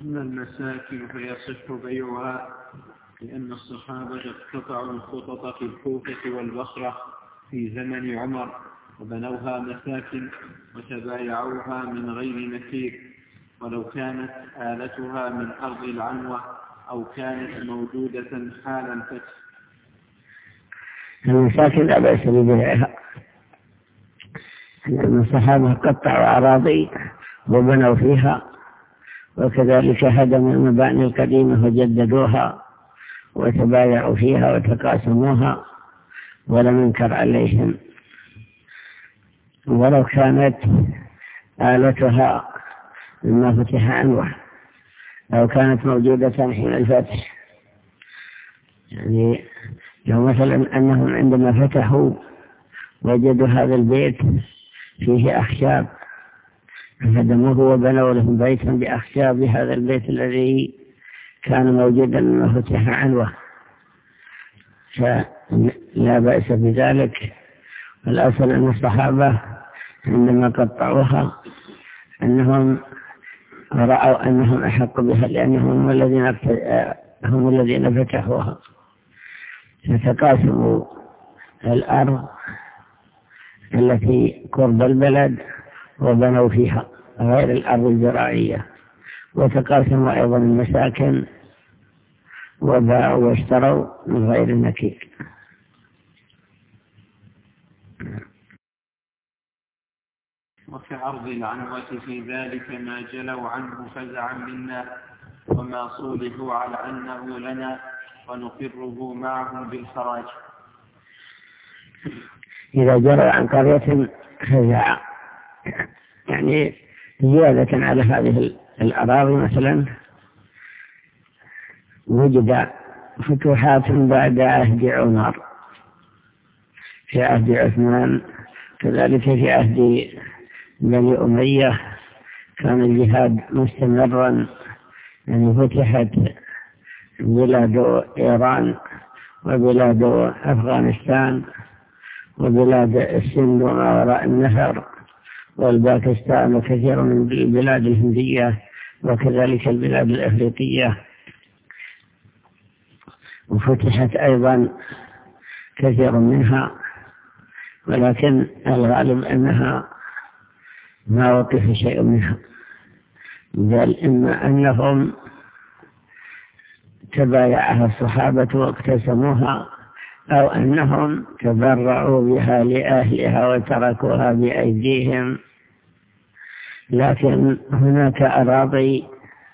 أما المساكن فيصح بيعها لأن الصحابة اقتطعوا الخطط في الكوفة والبصرة في زمن عمر وبنوها مساكن وتبايعوها من غير نكير، ولو كانت آلتها من أرض العنوة أو كانت موجودة حال الفتح. المساكن لا بأس ببيعها، لأن الصحابة قطعوا أراضي وبنوا فيها، وكذلك هدموا المباني القديمة وجددوها وتبايعوا فيها وتقاسموها ولم ينكر عليهم، ولو كانت آلتها مما فتح عنوة أو كانت موجودة حين الفتح. يعني لو مثلا أنهم عندما فتحوا وجدوا هذا البيت فيه أخشاب فهدموه وبنوا لهم بيتا بأخشاب هذا البيت الذي كان موجودا لما فتح عنوة، فلا بأس بذلك. الأصل أن الصحابة عندما قطعوها أنهم رأوا أنهم أحق بها لأنهم هم الذين فتحوها، فتقاسموا الأرض التي قرب البلد وبنوا فيها غير الأرض الزراعية، وتقاسموا أيضا المساكن وباعوا واشتروا من غير النكير. وفي عرض العنوة في ذلك ما جلوا عنه فزعا منا وما صولحوا على أنه لنا ونقره معهم بالخراج. إذا جرى عن قرية فزعا يعني زيادة على هذه الأراضي، مثلا وجد فتوحات بعد عهد عمر في عهد عثمان، كذلك في عهد بني أمية كان الجهاد مستمرا، يعني فتحت بلاد إيران وبلاد أفغانستان وبلاد السند وما وراء النهر والباكستان وكثير من البلاد الهندية وكذلك البلاد الأفريقية، وفتحت أيضا كثير منها، ولكن الغالب أنها ما وقف شيء منها، بل إما أنهم تبايعها الصحابة واقتسموها أو أنهم تبرعوا بها لأهلها وتركوها بأيديهم. لكن هناك أراضي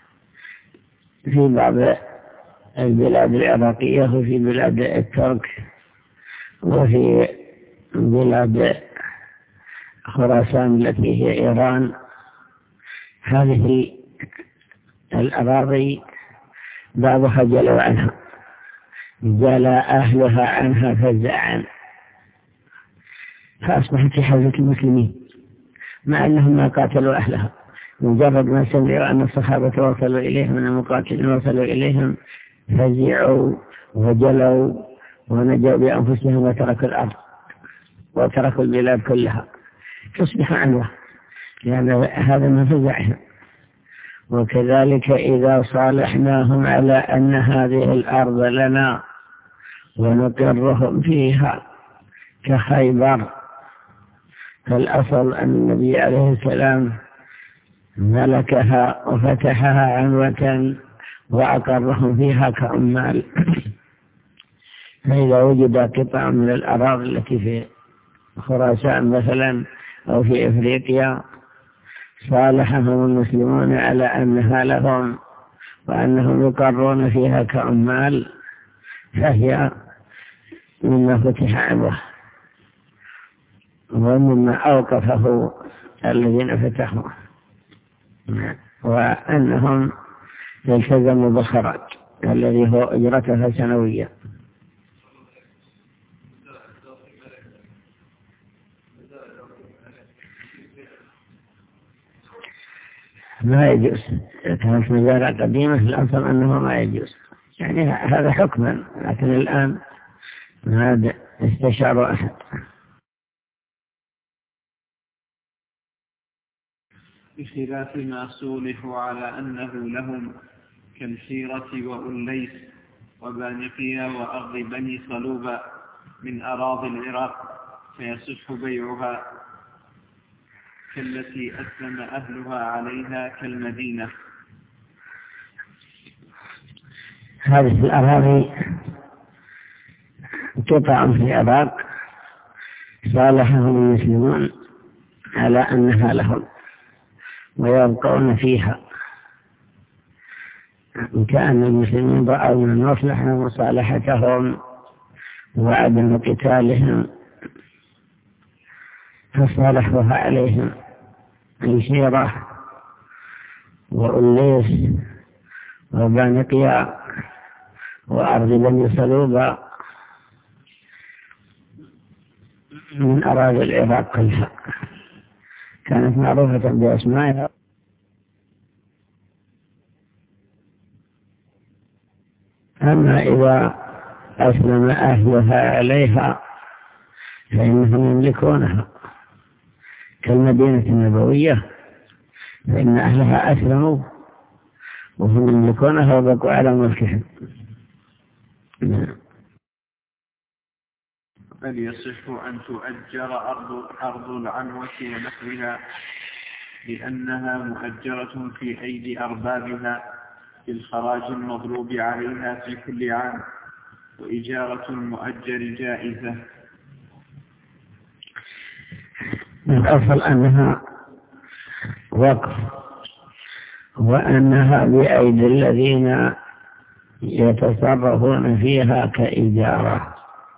في بعض البلاد العراقية وفي بلاد الترك وفي بلاد خراسان التي هي إيران، هذه الأراضي بعضها جلوا عنها، جلا أهلها عنها فزعا، فأصبحت في حوزة المسلمين مع أنهم ما قاتلوا أهلها، مجرد ما سمعوا أن الصحابة وصلوا إليهم من المقاتلين وصلوا إليهم فزعوا وجلوا ونجوا بأنفسهم وتركوا الأرض وتركوا البلاد كلها، تصبح عنوة لأن هذا ما فزعهم. وكذلك إذا صالحناهم على أن هذه الأرض لنا ونقرهم فيها كخيبر، فالأصل أن النبي عليه السلام ملكها وفتحها عنوة وأقرهم فيها كعمال. فإذا وجد قطع من الأراضي التي في خراسان مثلا أو في إفريقيا صالحهم المسلمون على أنها لهم وأنهم يقرون فيها كعمال، فهي مما فتح عنوه ومما أوقفه الذين فتحوه، وأنهم يلتزموا بالخراج الذي هو أجرتها سنوية. ما يجوز، كانت مزارع قديمة الأصل أنه ما يجوز، يعني هذا حكما، لكن الآن هذا استشار أحد. بخلاف ما صولحوا على أنه لهم كالحيرة وأليس وبانقية وأرض بني صلوبة من أراضي العراق، فيصح بيعها كالتي أسلم أهلها عليها كالمدينة. هذه الأراضي قطع في العراق صالحهم المسلمون على أنها لهم ويبقون فيها، كأن المسلمين رأوا من المصلحة مصالحتهم وعدم قتالهم فصالحوها عليهم الحيرة وأليس وبانقيا وأرض بني صلوبة من أراضي العراق كلها كانت معروفة بأسمائها. أما إذا أسلم أهلها عليها فإنهم يملكونها كالمدينة النبوية، فإن أهلها أسلموا وهم يملكونها وبقوا على ملكهم. بل يصح أن تؤجر أرض العنوة ونحوها لأنها مؤجرة في أيدي أربابها بالخراج المضروب عليها في كل عام، وإجارة المؤجر جائزة. الأصل أنها وقف وأنها بأيدي الذين يتصرفون فيها كإجارة،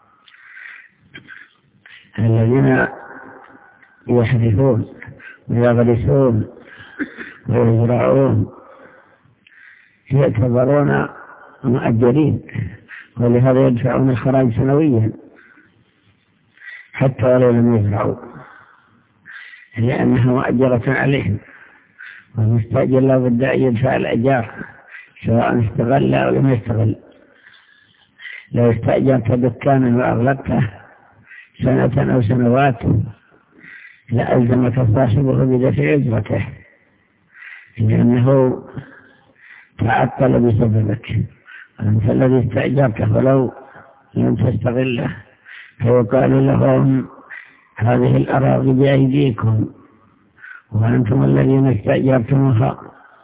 الذين يحرثون ويغرسون ويزرعون يعتبرون مؤجرين، ولهذا يدفعون الخراج سنويا حتى ولو لم يزرعوا، لأنها مؤجرة عليهم، والمستأجر لا بد أن يدفع الأجار سواء استغل أو لم يستغل. لو استأجرت دكانا وأغلقته سنة أو سنوات لألزمك صاحبه بدفع أجرته، لأنه تعطل بسببك. أنت الذي استأجرته ولو لم تستغله فيقال لهم هذه الأراضي بأيديكم وأنتم الذين استأجرتموها،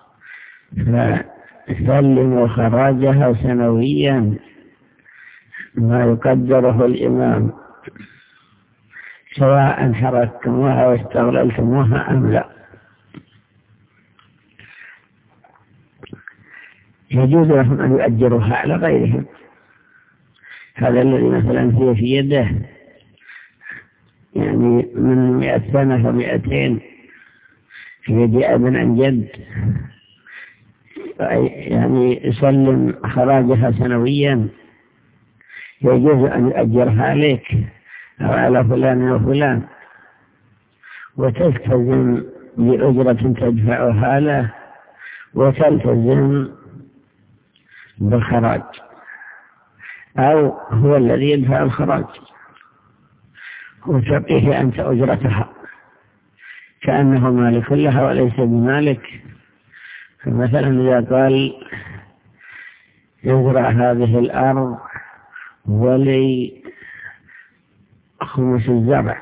فسلموا خراجها سنويا ما يقدره الإمام سواء حركتموها واستغللتموها أم لا. يجوز لهم أن يؤجروها على غيرهم. هذا الذي مثلا هي في يده يعني من 100 سنة و200 في يد أب عن جد، يعني يسلم خراجها سنويا، يجوز أن يؤجرها عليك أو على فلان وفلان، وتلتزم بأجرة تدفعها له وتلتزم بالخراج، أو هو الذي يدفع الخراج وتعطيه أنت أجرتها كأنه مالك لها وليس بمالك. فمثلا إذا قال يزرع هذه الأرض ولي خمس الزرع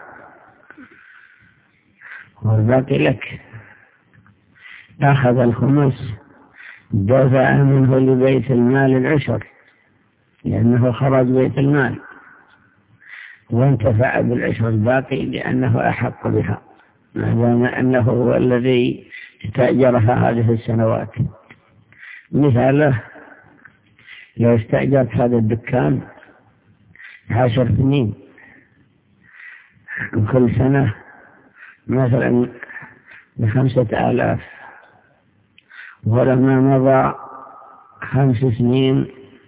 والباقي لك، أخذ الخمس دفع منه لبيت المال العشر لأنه خرج بيت المال، وانتفع بالعشر الباقي لأنه أحق بها ما دام أنه هو الذي استأجرها هذه السنوات. مثاله لو استأجرت هذا الدكان 10 سنين كل سنة مثلا ب5,000، ولما مضى 5 سنين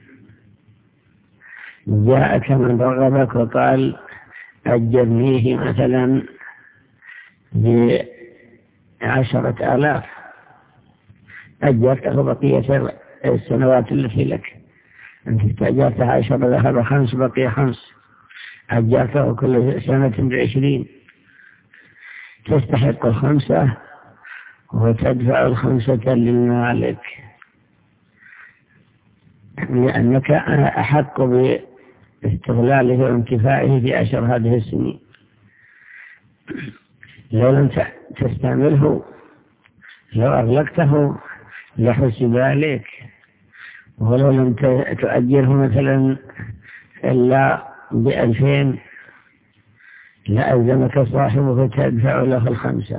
جاءك من رغبك وقال أجرنيه مثلا ب10,000، أجرته بقية السنوات التي لك. أنت استأجرت 10 ذهب 5 بقي 5، أجرته كل سنة ب20، تستحق 5 وتدفع 5 للمالك، لأنك أحق باستغلاله وانتفاعه في 10 هذه السنين. لو لم تستعمله، لو أغلقته لحسب عليك، ولو لم تؤجره مثلا إلا ب2000 لألزمك صاحبه فتدفع له 5.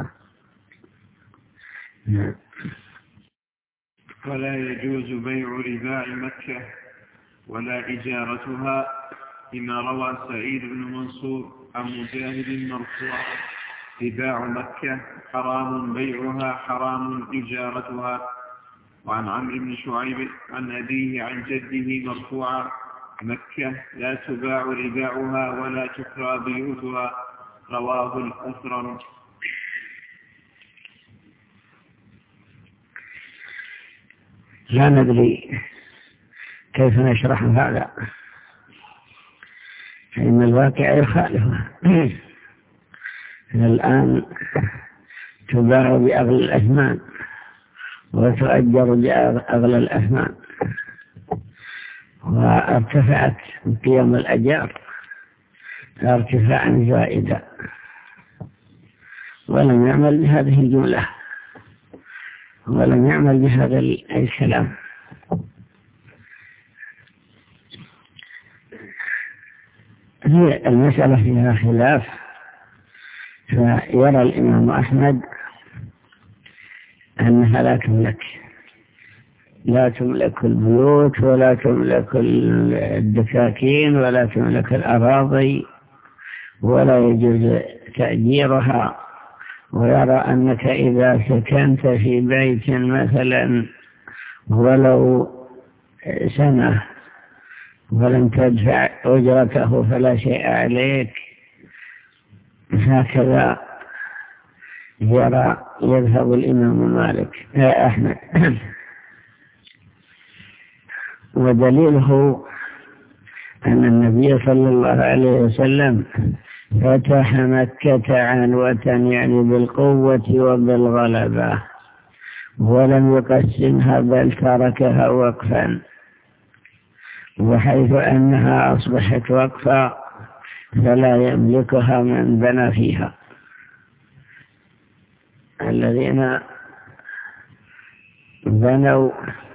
ولا يجوز بيع رباع مكة ولا إجارتها، لما روى سعيد بن منصور عن مجاهد مرفوعا: رباع مكة حرام بيعها حرام إجارتها. وعن عمرو بن شعيب عن أبيه عن جده مرفوعا: مكة لا تباع رباعها ولا تكرى بيوتها. رواه الأثرم. لا ندري كيف نشرح هذا، فإن الواقع يخالفه. الآن تباع بأغلى الأثمان وتؤجر بأغلى الأثمان، وارتفعت قيم الأجار ارتفاعا زائدا، ولم يعمل بهذه الجملة ولم يعمل بهذا الكلام. هي المسألة فيها خلاف، فيرى الإمام أحمد أنها لا تملك البيوت ولا تملك الدكاكين ولا تملك الأراضي ولا يجوز تأجيرها. ويرى أنك إذا سكنت في بيت مثلا ولو سنة ولم تدفع أجرته فلا شيء عليك. هكذا يذهب الإمام أحمد. ودليله أن النبي صلى الله عليه وسلم فتح مكة عنوة، يعني بالقوة وبالغلبة، ولم يقسمها بل تركها وقفا، وحيث أنها أصبحت وقفا فلا يملكها من بنى فيها. الذين بنوا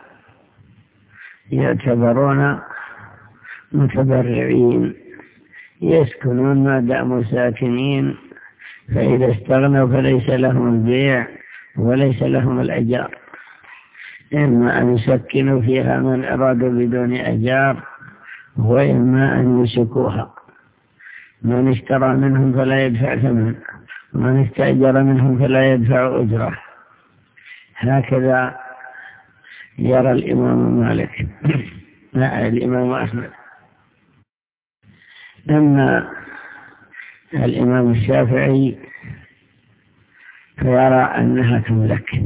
يعتبرون متبرعين، يسكنون ما داموا ساكنين، فإذا استغنوا فليس لهم البيع وليس لهم الأجار، إما أن يسكنوا فيها من أرادوا بدون أجار، وإما أن يسكوها. من اشترى منهم فلا يدفع ثمن، ومن استأجر منهم فلا يدفع أجره. هكذا يرى الإمام مالك الإمام أحمد. أما الإمام الشافعي فيرى أنها تملك،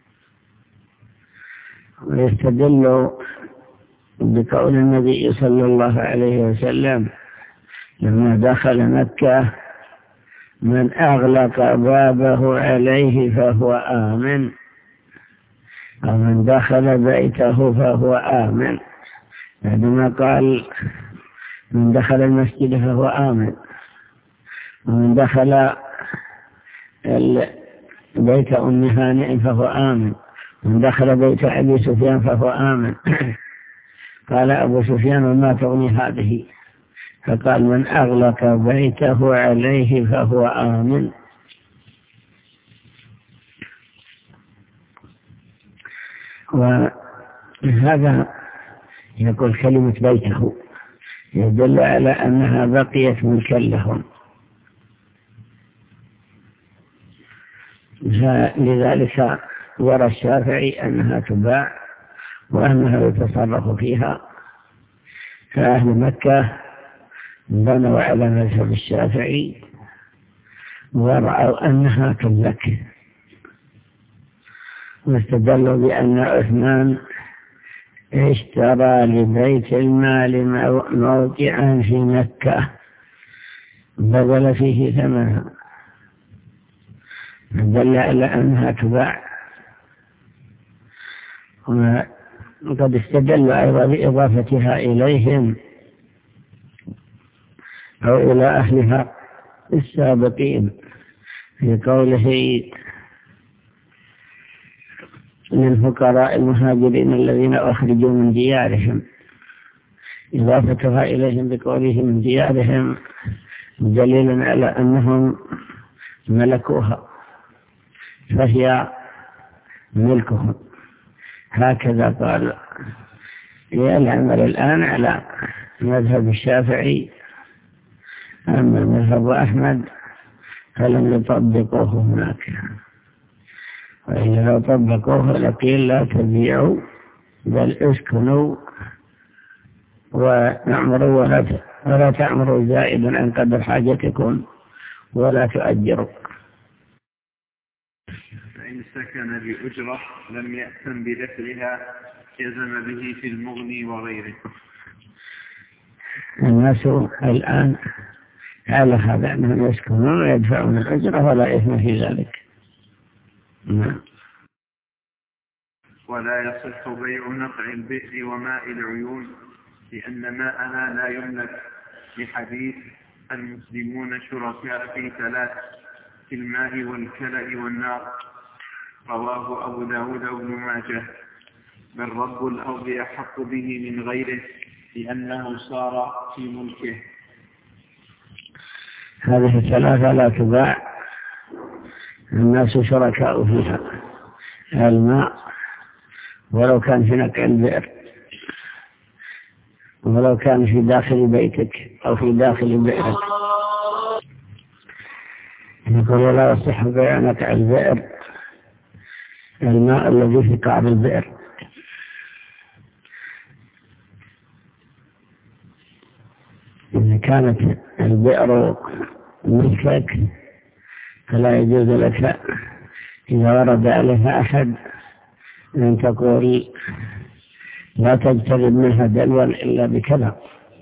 ويستدل بقول النبي صلى الله عليه وسلم لما دخل مكة: من أغلق بابه عليه فهو آمن، ومن دخل بيته فهو آمن. عندما قال من دخل المسجد فهو آمن، ومن دخل بيت أم هانئ فهو آمن، ومن دخل بيت أبي سفيان فهو آمن. قال أبو سفيان: وما تغني هذه؟ فقال: من أغلق بيته عليه فهو آمن. وهذا يقول كلمة بيته يدل على أنها بقيت ملكا لهم، لذلك يرى الشافعي أنها تباع وأنها يتصرف فيها. فأهل مكة بنوا على مذهب الشافعي ورأوا أنها تملك، واستدلوا بأن عثمان اشترى لبيت المال موقعا في مكة بذل فيه ثمنها، دل على أنها تباع. وقد استدل أيضا بإضافتها إليهم أو إلى أهلها السابقين في قوله للفقراء المهاجرين الذين أخرجوا من ديارهم، إضافتها إليهم بقوله من ديارهم دليل على أنهم ملكوها فهي ملكهم. هكذا قال العمل الآن على مذهب الشافعي. أما مذهب أحمد فلم يطبقوه هناك، وإذا لو طبقوه لقيل لا تبيعوا بل اسكنوا ونعمروا ولا تعمروا زائدا عن قدر حاجتكم ولا تؤجروا. فإن سكن بأجرة لم يأثم بدفعها جزم به في المغني وغيره. الناس الآن على هذا أنهم يسكنون ويدفعون الأجرة ولا إثم في ذلك. ولا يصح بيع نقع البئر وماء العيون لأن ماءها لا يملك، لحديث المسلمون شركاء في ثلاث في الماء والكلأ والنار، رواه أبو داود وابن ماجه. بل رب الأرض أحق به من غيره لأنه صار في ملكه. هذه الثلاثة لا تباع، الناس شركاء فيها. الماء ولو كان في نقع البئر، ولو كان في داخل بيتك أو في داخل بئرك. يقول لا يصح بيع نقع البئر، الماء الذي في قعر البئر. إذا كانت البئر ملكك فلا يجوز لك إذا ورد عليها أحد أن تقول لا تجترب منها دلوا إلا بكذا.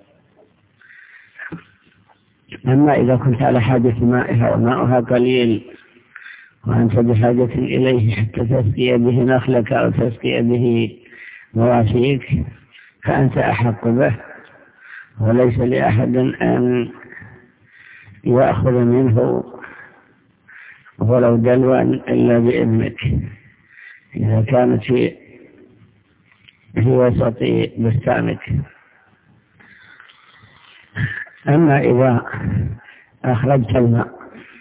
أما إذا كنت على حاجة مائها وماؤها قليل وأنت بحاجة إليه حتى تسقي به نخلك أو تسقي به مواشيك فأنت أحق به، وليس لأحد أن يأخذ منه ولو دلوا إلا بإذنك إذا كانت في وسط بستانك. أما إذا أخرجت الماء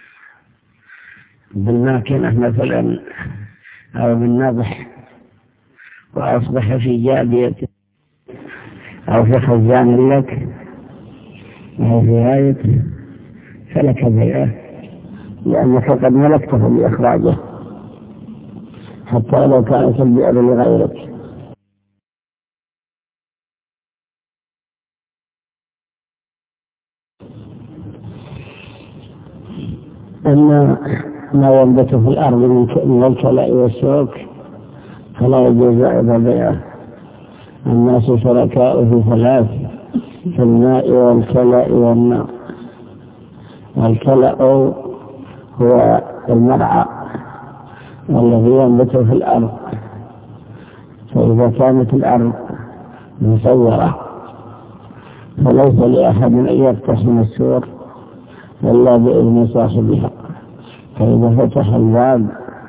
بالماكنة مثلا أو بالنضح وأصبح في جابية أو في خزان لك أو في هاية فلك بيعه، لأنك قد ملكته بإخراجه حتى لو كانت البئر لغيرك. أما ما ينبت في الأرض من الكلاء والسوق فلا يجوز أيضا بيعه. الناس شركاء في ثلاث: في الماء والكلاء والنار. الكلاء هو المرعى الذي ينبت في الأرض، فإذا كانت الأرض مسورة فليس لأحد أن يقتحم السور إلا بإذن صاحبها، فإذا فتح الباب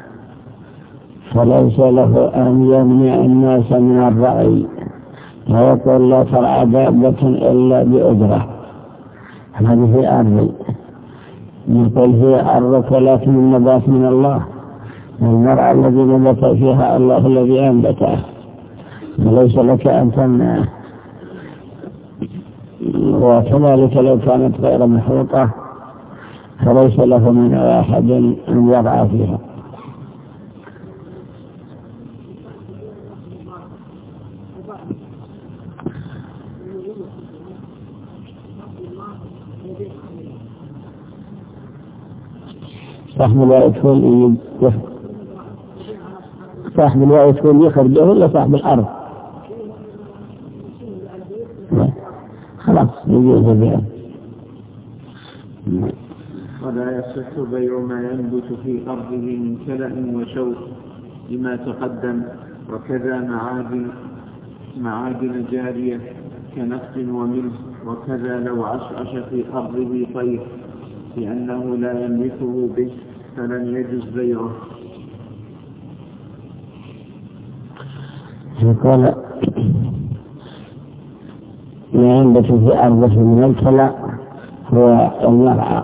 فليس له أن يمنع الناس من الرعي ويقول لا ترعى دابة إلا بأجرة. هذه في أرض، يقول هي أرضك لكن النبات من الله، المرعى الذي نبت فيها الله الذي أنبته، وليس لك أن تمنعه. وكذلك لو كانت غير محوطة فليس له من أحد أن يرعى فيها. صاحب الوعي يكون يخرجه ولا صاحب الأرض؟ خلاص يجوز بيعه. ولا يصح بيع ما ينبت في أرضه من كلأ وشوك لما تقدم، وكذا معادن جارية كنفس وملح، وكذا لو عشعش في أرضه طير لأنه لا يملكه به فلن يجوز بيعه. قال ما ينبت في أرضه من الكلى هو المرعى،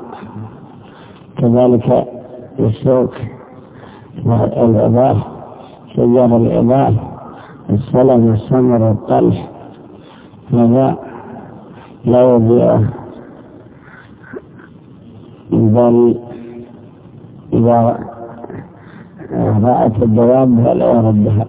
كذلك السوق والعبار، شجر العبار، السلم والسمر والطلح، هذا لا يبيعه، بل إذا رأت الدواب فلا يردها.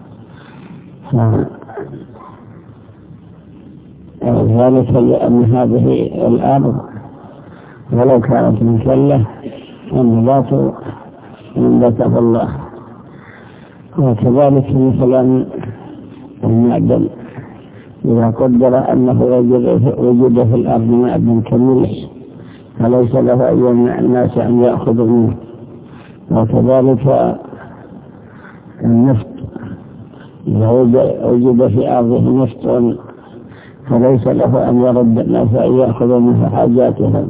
ذلك لأن هذه الأرض ولو كانت مكلة النبات ينبته الله. وكذلك مثلا المعدن إذا قدر أنه وجد في الأرض معدن كملح فليس له أن يمنع الناس أن يأخذوا منه. وكذلك النفط إذا وجد في أرضه نفط فليس له أن يرد الناس أن يأخذوا منه حاجاتهم.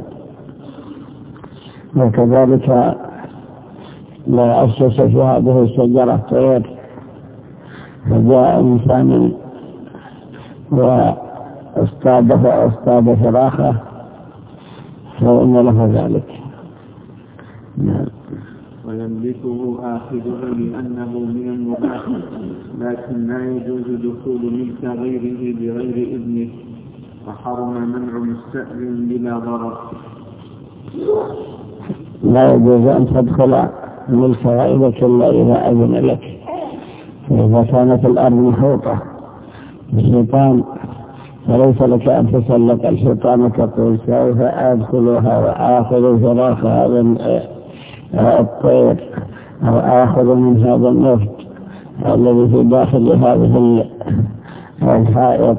وكذلك لا أسس في هذه الشجرة طير فجاء إنسان واصطاد فراخه فإن له ذلك. ويملكه آخذه لأنه من المباح، لكن لا يجوز دخول ملك غيره بغير إذنه، وحرم منع مستأذن بلا ضرر. لا يجوز أن تدخل ملك غيرك إلا إذا أذن لك. فإذا كانت الأرض محوطة بالحيطان فليس لك أن تسلق الحيطان وتقول سوف أدخلها وآخذ فراخ هذا الطير أو آخذ من هذا النفط الذي في داخل هذه الحائط.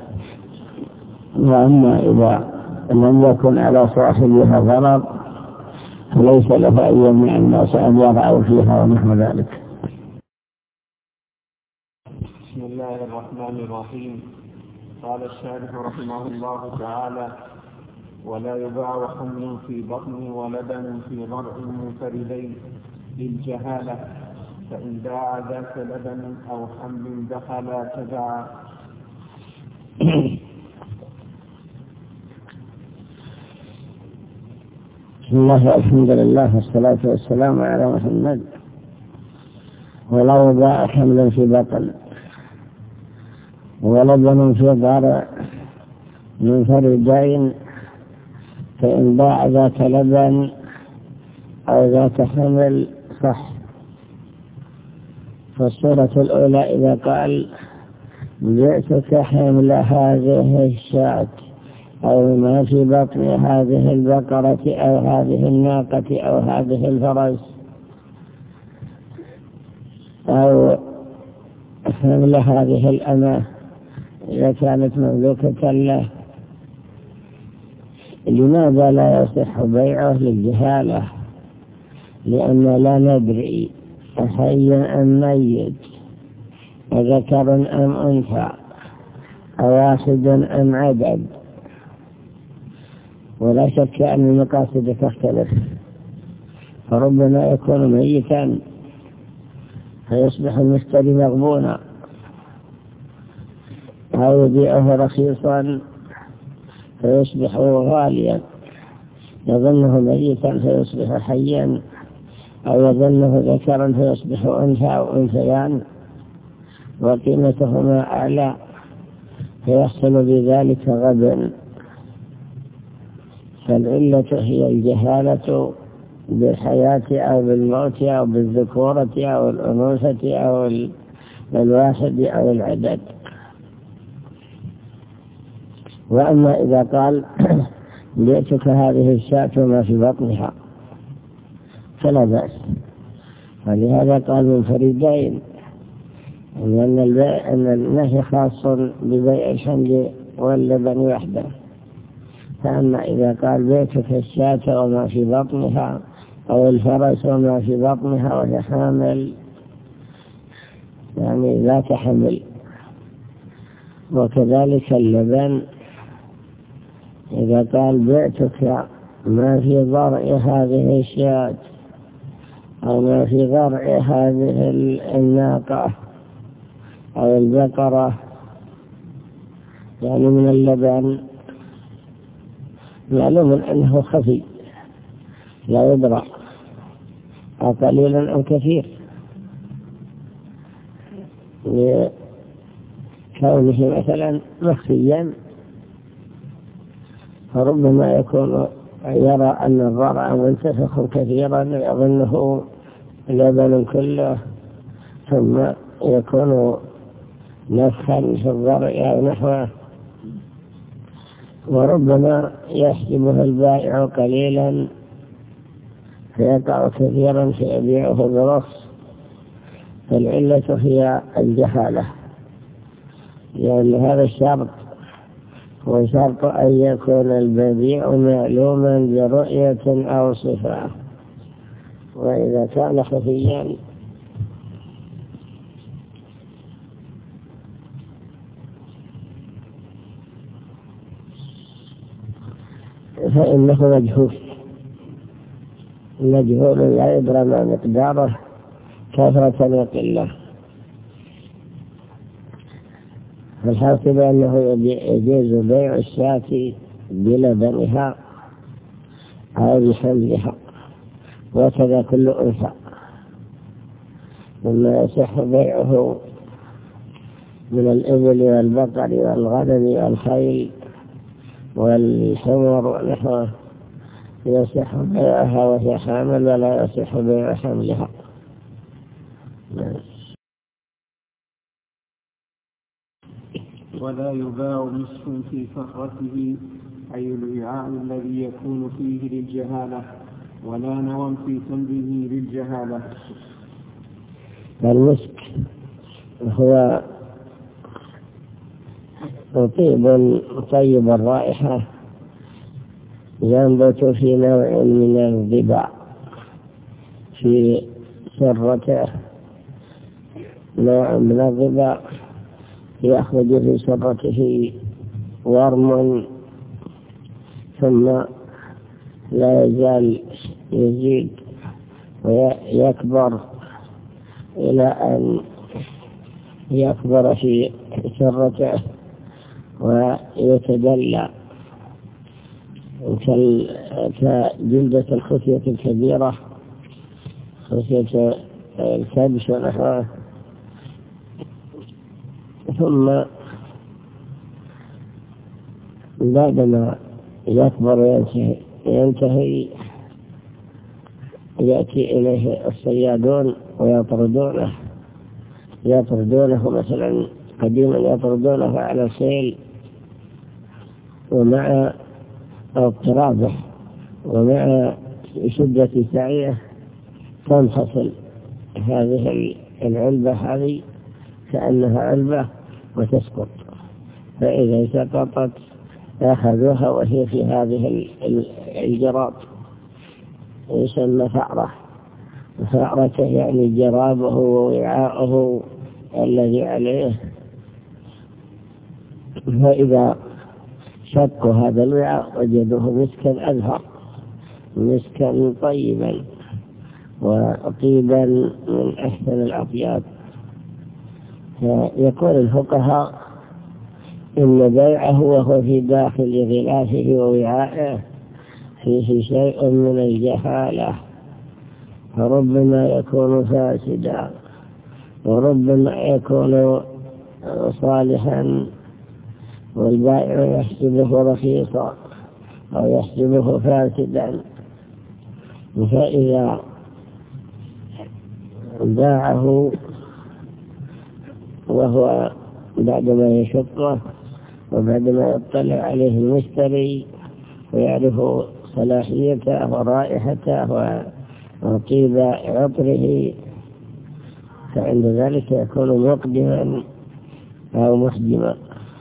وأما إذا لم يكن على صاحبها ضرر فليس له أن يمنع الناس أن يرعوا فيها ونحو ذلك. بسم الله الرحمن الرحيم. قال الشارح رحمه الله تعالى: ولا يباع حمل في بطن ولبن في ضرع منفردين للجهالة، فإن باع ذاك لبن أو حمل دخلا تبعا. بسم الله والحمد لله والصلاة والسلام على محمد. ولو باع حمل في بطن ولبن في ضرع منفردين، فإن باع ذات لبن أو ذات حمل صح. فالصورة الأولى إذا قال بعتك حمل هذه الشاة أو ما في بطن هذه البقرة أو هذه الناقة أو هذه الفرس أو حمل هذه الأمة إذا كانت مملوكة له، لماذا لا يصح بيعه للجهالة؟ لأن لا ندري أحي أم ميت، أذكر أم أنثى، أواحد أم عدد. ولا شك أن المقاصد تختلف، فربما يكون ميتا فيصبح المشتري مغبونا، أو يبيعه رخيصا فيصبح غاليا، يظنه ميتا فيصبح حيا، أو يظنه ذكرا فيصبح أنثى أو أنثيان وقيمتهما أعلى، فيحصل بذلك غبن. فالعلة هي الجهالة بالحياة أو بالموت أو بالذكورة أو الأنوثة أو الواحد أو العدد. وأما إذا قال بعتك هذه الشاة ما في بطنها فلا بأس، ولهذا قال منفردين، أن النهي خاص ببيع الحمل واللبن وحده. فأما إذا قال بعتك الشاة وما في بطنها أو الفرس وما في بطنها وهي حامل يعني لا تحمل. وكذلك اللبن إذا قال بعتك ما في ضرع هذه الشاة أو ما في ضرع هذه الناقة أو البقرة، يعني من اللبن معلوم أنه خفي لا يدرى أو قليلا أو كثير، لكونه مثلا مخفيا، فربما يكون يرى أن الضرع منتفخ كثيرا يظنه لبن كله، ثم يكون نفخا في الضرع أو نحوه. وربما يحسبه البائع قليلا فيقع كثيرا فيبيعه برخص. فالعلة هي الجهالة، لأن هذا الشرط هو شرط أن يكون البيع معلوما برؤية أو صفة. وإذا كان خفيا فإنه مجهول لا يدرى ما مقداره كثرة وقلة. فالحاصل أنه يجوز بيع الشاة بلبنها أو بحملها، وكذا كل أنثى، مما يصح بيعه من الإبل والبقر والغنم والخيل والحمر ونحوه، يصح بيعها وهي حامل ولا يصح بيع حملها. ولا يباع نصف في فرته، أي الوعاء الذي يكون فيه للجهالة، ولا نوى في تمره للجهالة. المسك هو طيب الرائحة، ينبت في نوع من الضباع في سرته، نوع من الضباع يخرج في سرته ورم، ثم لا يزال يزيد ويكبر إلى أن يكبر في سرته ويتدلى كجلدة الخفية الكبيرة، خفية الكبش ونحوه. ثم بعدما يكبر وينتهي يأتي إليه الصيادون ويطردونه مثلا قديما يطردونه على السيل، ومع اضطرابه ومع شدة سعيه تنفصل هذه العلبة هذه كأنها علبة وتسقط، فإذا سقطت أخذوها وهي في هذه الجراب، يسمى فأرته يعني جرابه ووعاءه الذي عليه. فإذا شقوا هذا الوعاء وجدوه مسكا أزهر، مسكا طيبا وطيبا من أحسن الأطياب. فيقول الفقهاء إن بيعه وهو في داخل غلافه ووعائه فيه شيء من الجهالة، فربما يكون فاسدا وربما يكون صالحا، والبائع يحسبه رخيصا أو يحسبه فاسدا. فإذا باعه وهو بعدما يشقه وبعدما يطلع عليه المشتري ويعرف صلاحيته ورائحته وطيب عطره، فعند ذلك يكون مقدما أو محجما.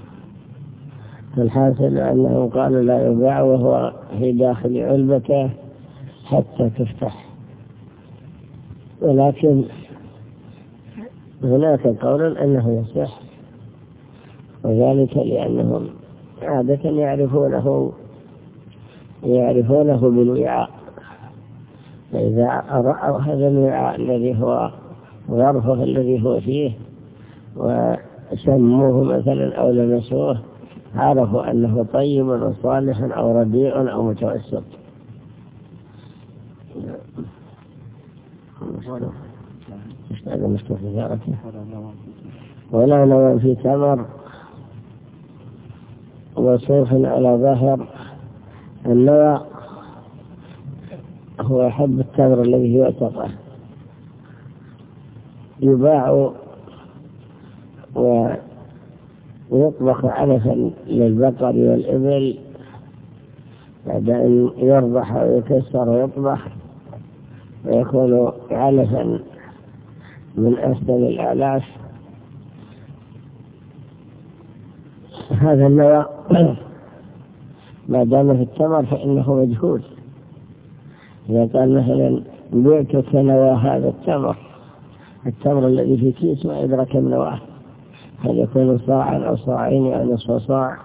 فالحاصل أنه قال لا يباع وهو في داخل علبته حتى تفتح. ولكن هناك قول أنه يصح، وذلك لأنهم عادة يعرفونه بالوعاء، فإذا رأوا هذا الوعاء الذي هو ظرفه الذي هو فيه وسموه مثلا أو لمسوه عرفوا أنه طيب وصالح أو رديء أو متوسط. هذا مشكلة في ذلك. ولا نوى في تمر وصوف على ظهر. النوى هو حب التمر الذي يعتقه، يباع ويطبخ علفا للبقر والإبل بعد أن يرضح ويكسر ويطبخ، ويكون علفا من أحسن الآلاف. هذا النوى ما دام في التمر فإنه مجهول. إذا قال مثلا بعتك نوى هذا التمر الذي في كيس ما يدرك النواه، هل يكون صاعا أو صاعين أو نصف صاع،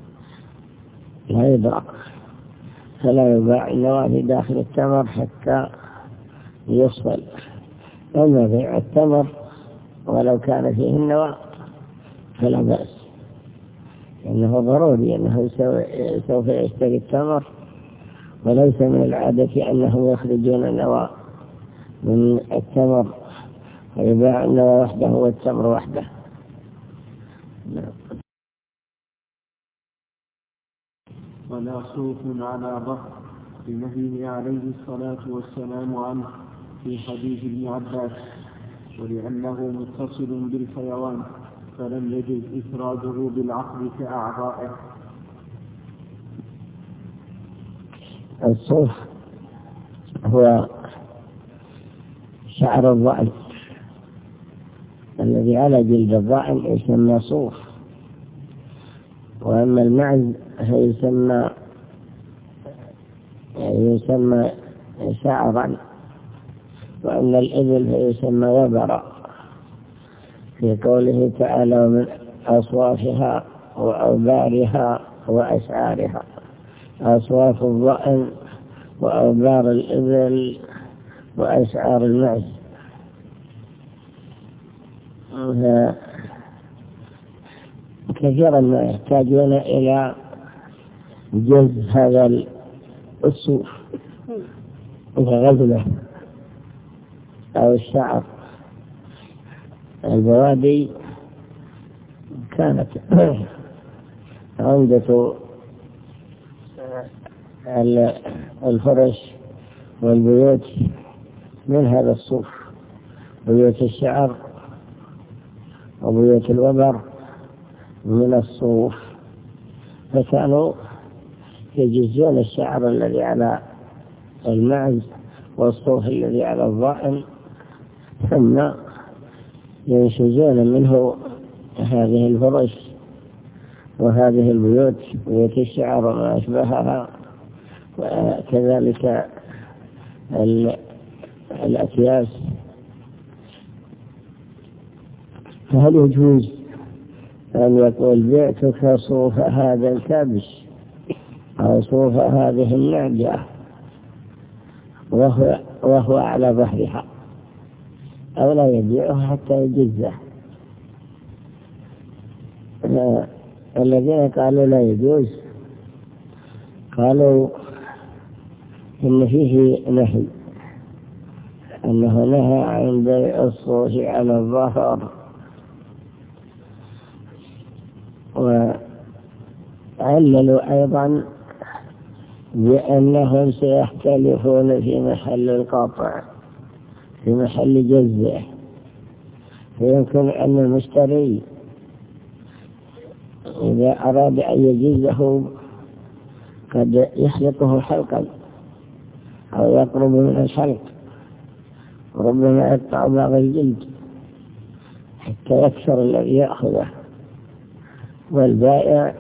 لا يدرك، فلا يباع النوى في داخل التمر حتى يفصل. أما بيع التمر ولو كان فيه النوى فلا بأس، لأنه ضروري أنه سوف يشتري التمر، وليس من العادة أنهم يخرجون النوى من التمر ويباع النوى وحده والتمر وحده. ولا صوف على ظهر لنهيه عليه الصلاة والسلام عنه في حديث ابن عباس، ولأنه متصل بالحيوان فلم يجز إفراده بالعقل كأعضائه. الصوف هو شعر الضأن الذي على جلد الضأن يسمى صوف، وأما المعز يسمى شعرا، وأما الإبل فيسمى وبرا، في قوله تعالى من أصوافها وأوبارها وأشعارها. أصواف الضأن وأوبار الإبل وأشعار المعز. كثيرا ما يحتاجون إلى جلد هذا الصوف وغزله أو الشعر. البوادي كانت عمدة الفرش والبيوت من هذا الصوف، بيوت الشعر وبيوت الوبر من الصوف، فكانوا يجزون الشعر الذي على المعز والصوف الذي على الضأن، ثم ينشزون منه هذه الفرش وهذه البيوت، بيوت الشعر وما أشبهها، وكذلك الأكياس. فهل يجوز أن يقول بعتك صوف هذا الكبش أو صوف هذه النعجة وهو على ظهرها، أو لا يبيعه حتى يجزه؟ الذين قالوا لا يجوز قالوا إن فيه نهي، أنه نهى عن بيع الصوف على الظهر، وعللوا أيضا بأنهم سيختلفون في محل القطع، في محل جزه، فيمكن أن المشتري إذا أراد أن يجزه قد يحلقه حلقا أو يقرب من الحلق، وربما يقطع بعض الجلد حتى يكسر الذي يأخذه، والبائع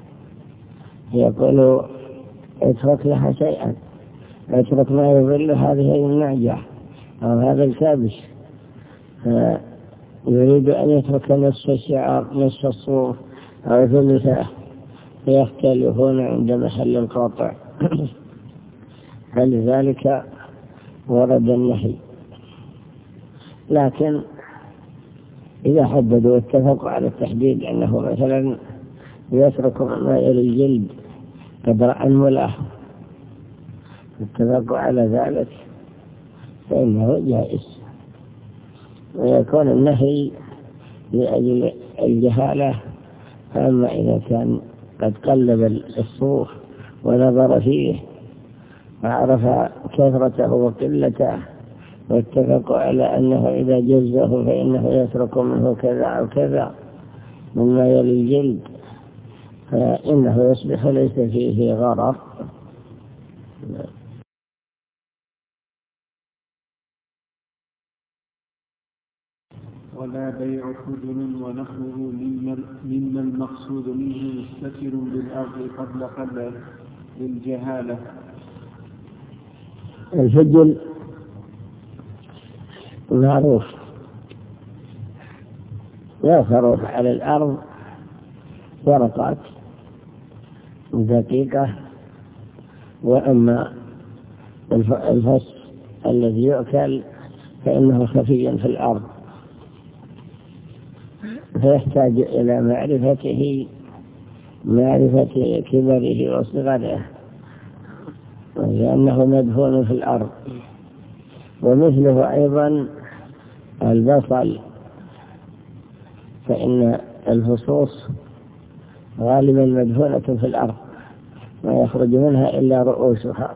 يقول اترك لها شيئا، اترك ما يظل هذه النعجة أو هذا الكابش. يريد أن يترك نصف الشعر نصف الصوف أو ثلثه فيختلفون عند محل القطع فلذلك ورد النهي. لكن إذا حددوا واتفقوا على التحديد أنه مثلا يترك ما يلي الجلد قدر أنمله اتفقوا على ذلك فإنه جائز. ويكون النهي لأجل الجهالة. فأما إذا كان قد قلب الصوف ونظر فيه وعرف كثرته وقلته واتفقوا على أنه إذا جزه فإنه يترك منه كذا أو كذا مما يلي الجلد فإنه يصبح ليس فيه غرر. ولا بيع خدم ونحوه مما المقصود منه مستتر بالأرض قبل قبل للجهالة. الفجل معروف يظهر على الأرض ورقات دقيقة. وأما الفص الذي يؤكل فإنه خفي في الأرض فيحتاج إلى معرفة كبره وصغره لأنه مدفون في الأرض. ومثله أيضا البصل فإن الفصوص غالبا مدفونة في الأرض ما يخرج منها إلا رؤوسها.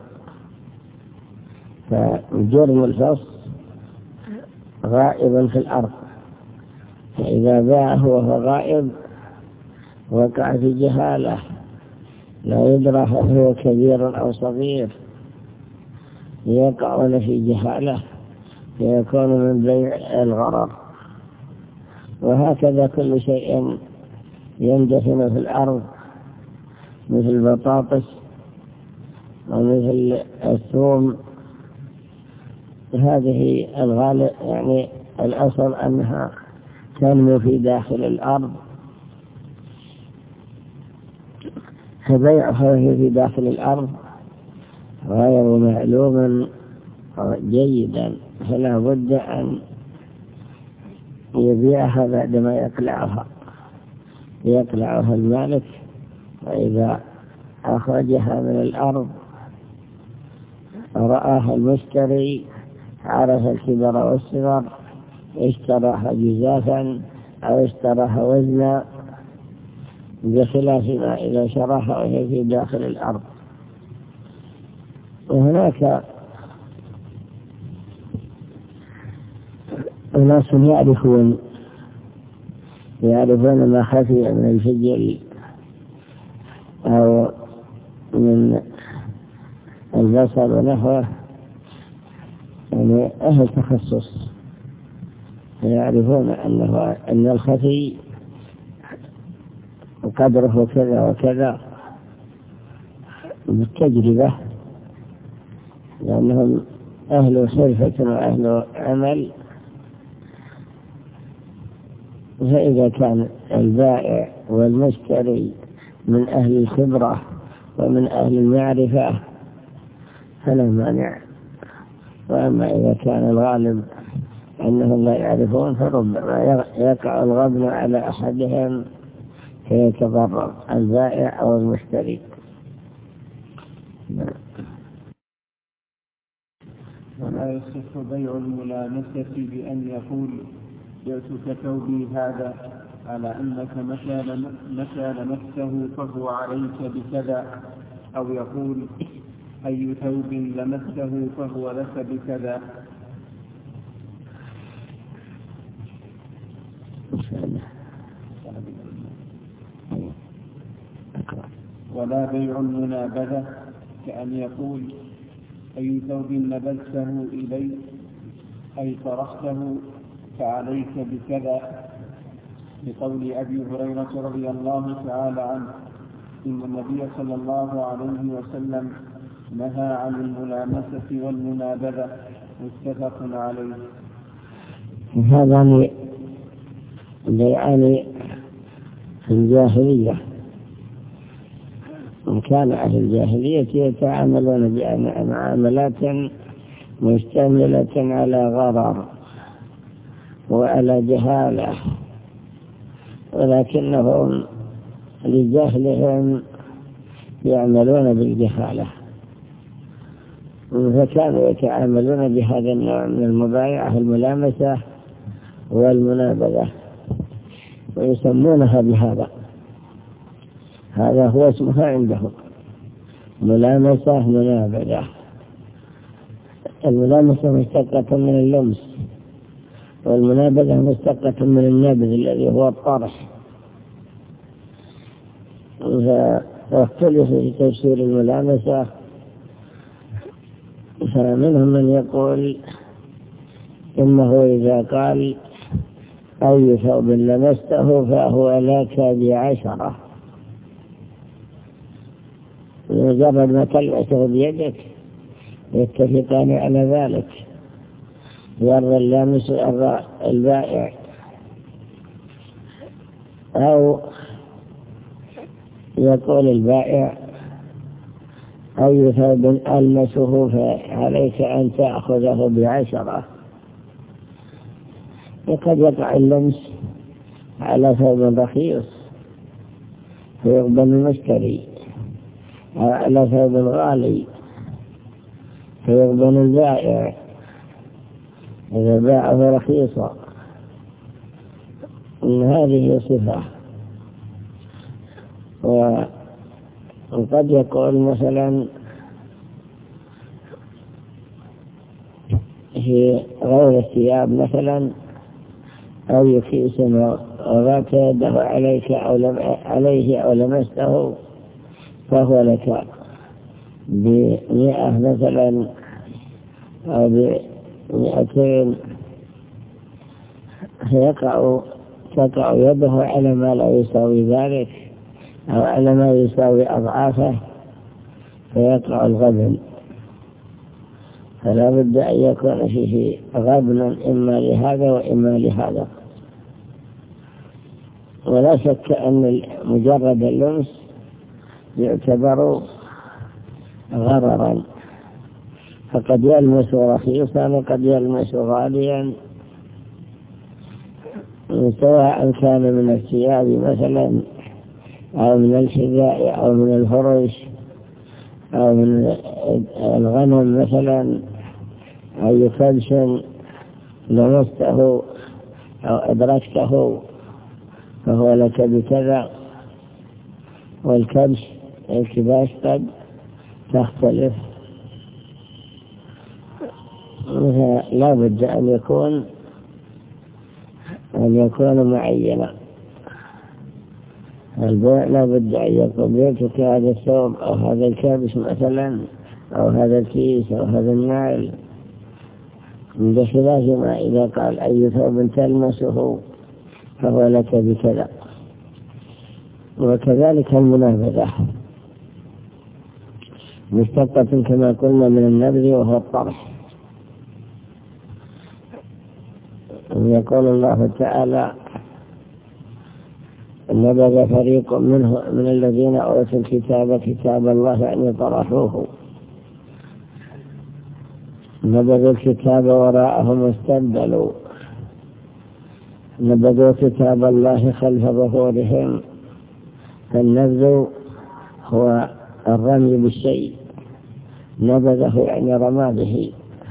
فجرم الفص غائب في الأرض فإذا باعه وهو غائب وقع في جهالة لا يدرى هل هو كبير أو صغير يقعون في جهالة فيكون من بيع الغرر. وهكذا كل شيء يندفن في الأرض مثل البطاطس ومثل الثوم هذه الغالب يعني الأصل أنها تنمو في داخل الأرض فبيعها في داخل الأرض غير معلوم جيدا فلا بد أن يبيعها بعدما يقلعها المالك. وإذا أخرجها من الأرض رآها المشتري عرف الكبر والصغر اشتراها جزافا أو اشتراها وزنا بخلاف ما إذا شراها وهي في داخل الأرض. وهناك ناس يعرفون ما خفي من الفجل أو من البصل ونحوه يعني أهل تخصص يعرفون أن الخفي قدره كذا وكذا بالتجربة لأنهم أهل حرفة وأهل عمل. فإذا كان البائع والمشتري من أهل الخبرة ومن أهل المعرفة فلا مانع. وأما إذا كان الغالب أنهم لا يعرفون فربما يقع الغبن على أحدهم فيتضرر البائع أو المشتري. ولا يصح بيع الملامسة بأن يقول بعتك ثوبي هذا على أنك متى لمسته فهو عليك بكذا أو يقول أي ثوب لمسته فهو لك بكذا. ولا بيع المنابذة كأن يقول أي ثوب نبذته إلي أي طرحته فعليك بكذا لقول أبي هريرة رضي الله تعالى عنه إن النبي صلى الله عليه وسلم نهى عن الملامسة والمنابذة متفق عليه. هذان يعني في الجاهلية كان أهل الجاهلية يتعاملون بمعاملات مشتملة على غرر وعلى جهالة، ولكنهم لجهلهم يعملون بالجهالة، فكانوا يتعاملون بهذا النوع من المبايعة، الملامسة والمنابذة، ويسمونها بهذا. هذا هو اسمها عندهم، ملامسة منابذة. الملامسة مشتقة من اللمس، والمنابذة مشتقة من النبذ الذي هو الطرح. واختلف في تفسير الملامسة، فمنهم من يقول إنه إذا قال أي ثوب لمسته فهو لك ب10، مجرد ما تلمسه بيدك يتفقان على ذلك، يرى اللامس البائع، أو يقول البائع أي ثوب ألمسه فعليك أن تأخذه ب10. وقد يقع اللمس على ثوب رخيص فيقبل المشتري، أو على ثوب غالي فيقبل البائع إذا باعه رخيصا. هذه صفة. وقد يقول مثلا في غير الثياب مثلا أو كيس وضعت يده عليه أو لمسته فهو لك ب100 مثلا أو ب200، تقع يده على ما لا يساوي ذلك أو على ما يساوي أضعافه فيقع الغبن. فلا بد أن يكون فيه غبن إما لهذا وإما لهذا. ولا شك أن مجرد اللمس يعتبر غررا، فقد يلمس رخيصا وقد يلمس غاليا، سواء كان من الثياب مثلا أو من الحذاء أو من الفرش أو من الغنم مثلا، أي كبش لمسته أو أدركته فهو لك بكذا. والكبش الكباش قد تختلف، لا بد أن يكون معينا. البيع لا بد أن يكون بيتك هذا الثوب أو هذا الكبش مثلا أو هذا الكيس أو هذا النعل، بخلاف ما إذا قال أي ثوب تلمسه فهو لك بكذا. وكذلك المنابذة مشتقة كما قلنا من النبذ وهو الطرح. يقول الله تعالى نبذ فريق من الذين أوتوا الكتاب كتاب الله أن طرحوه، نبذوا الكتاب وراءهم واستبدلوا، نبذوا كتاب الله خلف ظهورهم. فالنبذ هو الرمي بالشيء، نبذه يعني رمى به.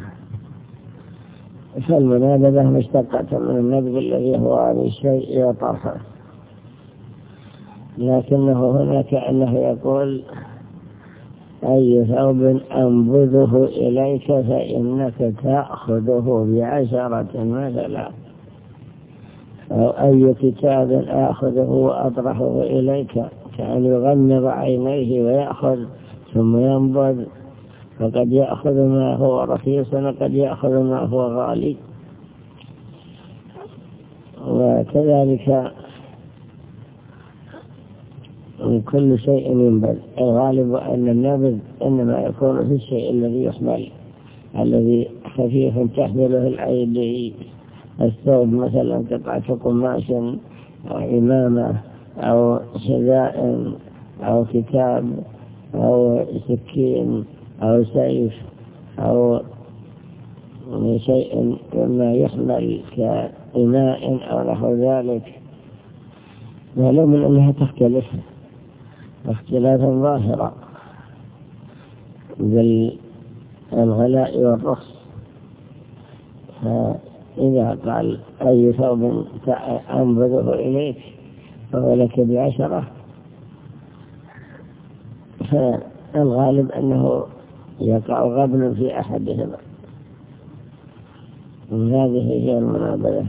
فالمنابذة مشتقة من النبذ الذي هو عن الشيء وطرحه، لكنه هنا كأنه يقول أي ثوب أنبذه إليك فإنك تأخذه ب10 مثلا، أو أي كتاب آخذه وأطرحه إليك، كأن يغمض عينيه ويأخذ ثم ينبذ، فقد يأخذ ما هو رخيص وقد يأخذ ما هو غالي. وكذلك كل شيء ينبذ. الغالب أن النبذ إنما يكون في الشيء الذي يحمل، الذي خفيف تحمله الأيدي الثوب مثلا قطعة قماش أو عمامة أو حذاء أو كتاب أو سكين أو سيف أو شيء مما يحمل كإناء أو نحو ذلك، معلوم أنها تختلف اختلافا ظاهرا بالغلاء والرخص. فإذا قال أي ثوب أنبذه إليك فهو لك ب10، فالغالب أنه يقع غبن في أحدهما، هذه هي المنابذة.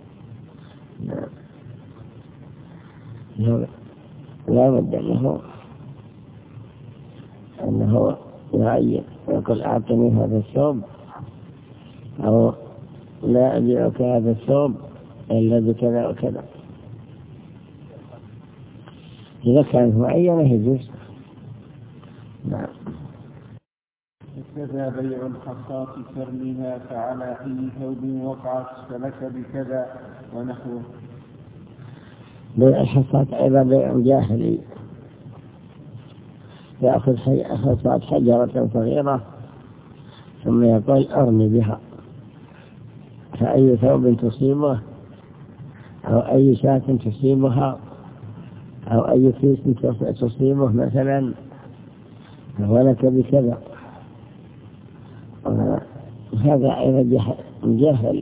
لا بد أنه يعين يقول أعطني هذا الثوب أو لا أبيعك هذا الثوب إلا بكذا وكذا. إذا كانت معينة يجوز. نعم. كذا بيع الحصاة كرمها، فعلى أي ثوب وقعت فلك بكذا ونحوه. بيع الحصاة أيضا بيع جاهلي، يأخذ حصاة حجرة صغيرة ثم يقول أرمي بها، فأي ثوب تصيبه أو أي شاة تصيبها أو أي كيس تصيبه مثلا ولك بكذا. هذا أيضا جهل،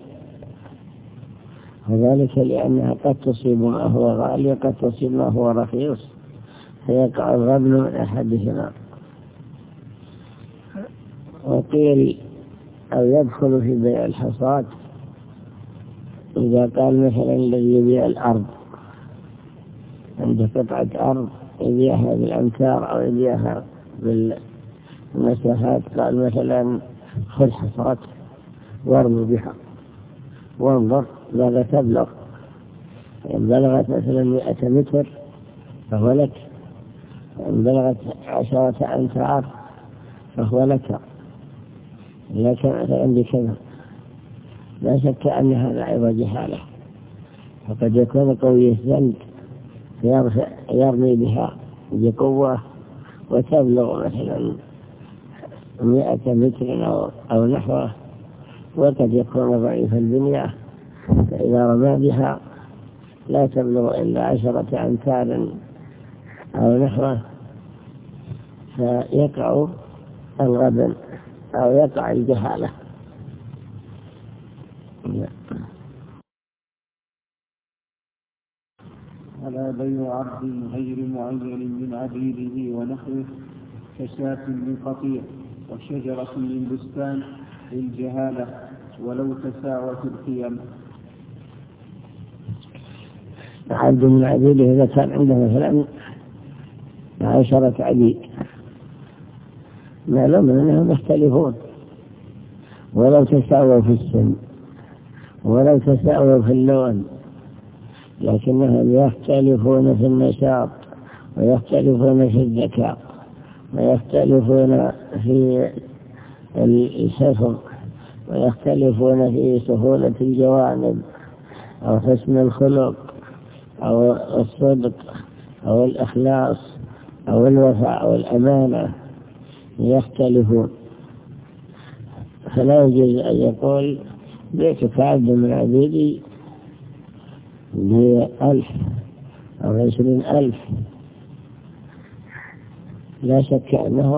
وذلك لأنها قد تصيب ما هو غالي قد تصيب ما هو رخيص، فيقع الغبن من أحدهما. وقيل أو يدخل في بيع الحصاة إذا قال مثلا الذي يبيع الأرض، عنده قطعة أرض يبيعها بالأمتار أو يبيعها بالمساحات، قال مثلا خذ حصاة وارمي بها وانظر ماذا تبلغ، إن بلغت مثلا 100 متر فهو لك، إن بلغت 10 أمتار فهو لك، لكن مثلا بكذا. لا شك أن هذا أيضا جهالة، فقد يكون قوي الزند يرمي بها بقوة وتبلغ مثلا 100 متر أو نحوه، وقد يكون ضعيف البنية، فإذا رمى بها لا تبلغ إلا 10 أمتار أو نحوه، فيقع الغبن أو يقع الجهالة. على بيع عبد غير معين من عبيده ونحوه كشاة من قطيع وشجرة من بستان للجهالة ولو تساوت القيم. عبد من عبيده إذا كان عنده مثلا 10 عبيد، معلوم أنهم يختلفون ولو تساووا في السن ولو تساووا في اللون، لكنهم يختلفون في النشاط ويختلفون في الذكاء ويختلفون في الحفظ ويختلفون في سهولة الجوانب أو حسن الخلق أو الصدق أو الإخلاص أو الوفاء أو الأمانة، يختلفون. فلا يجوز أن يقول بيتك عبد من عبيدي ب1,000 أو 20,000. لا شك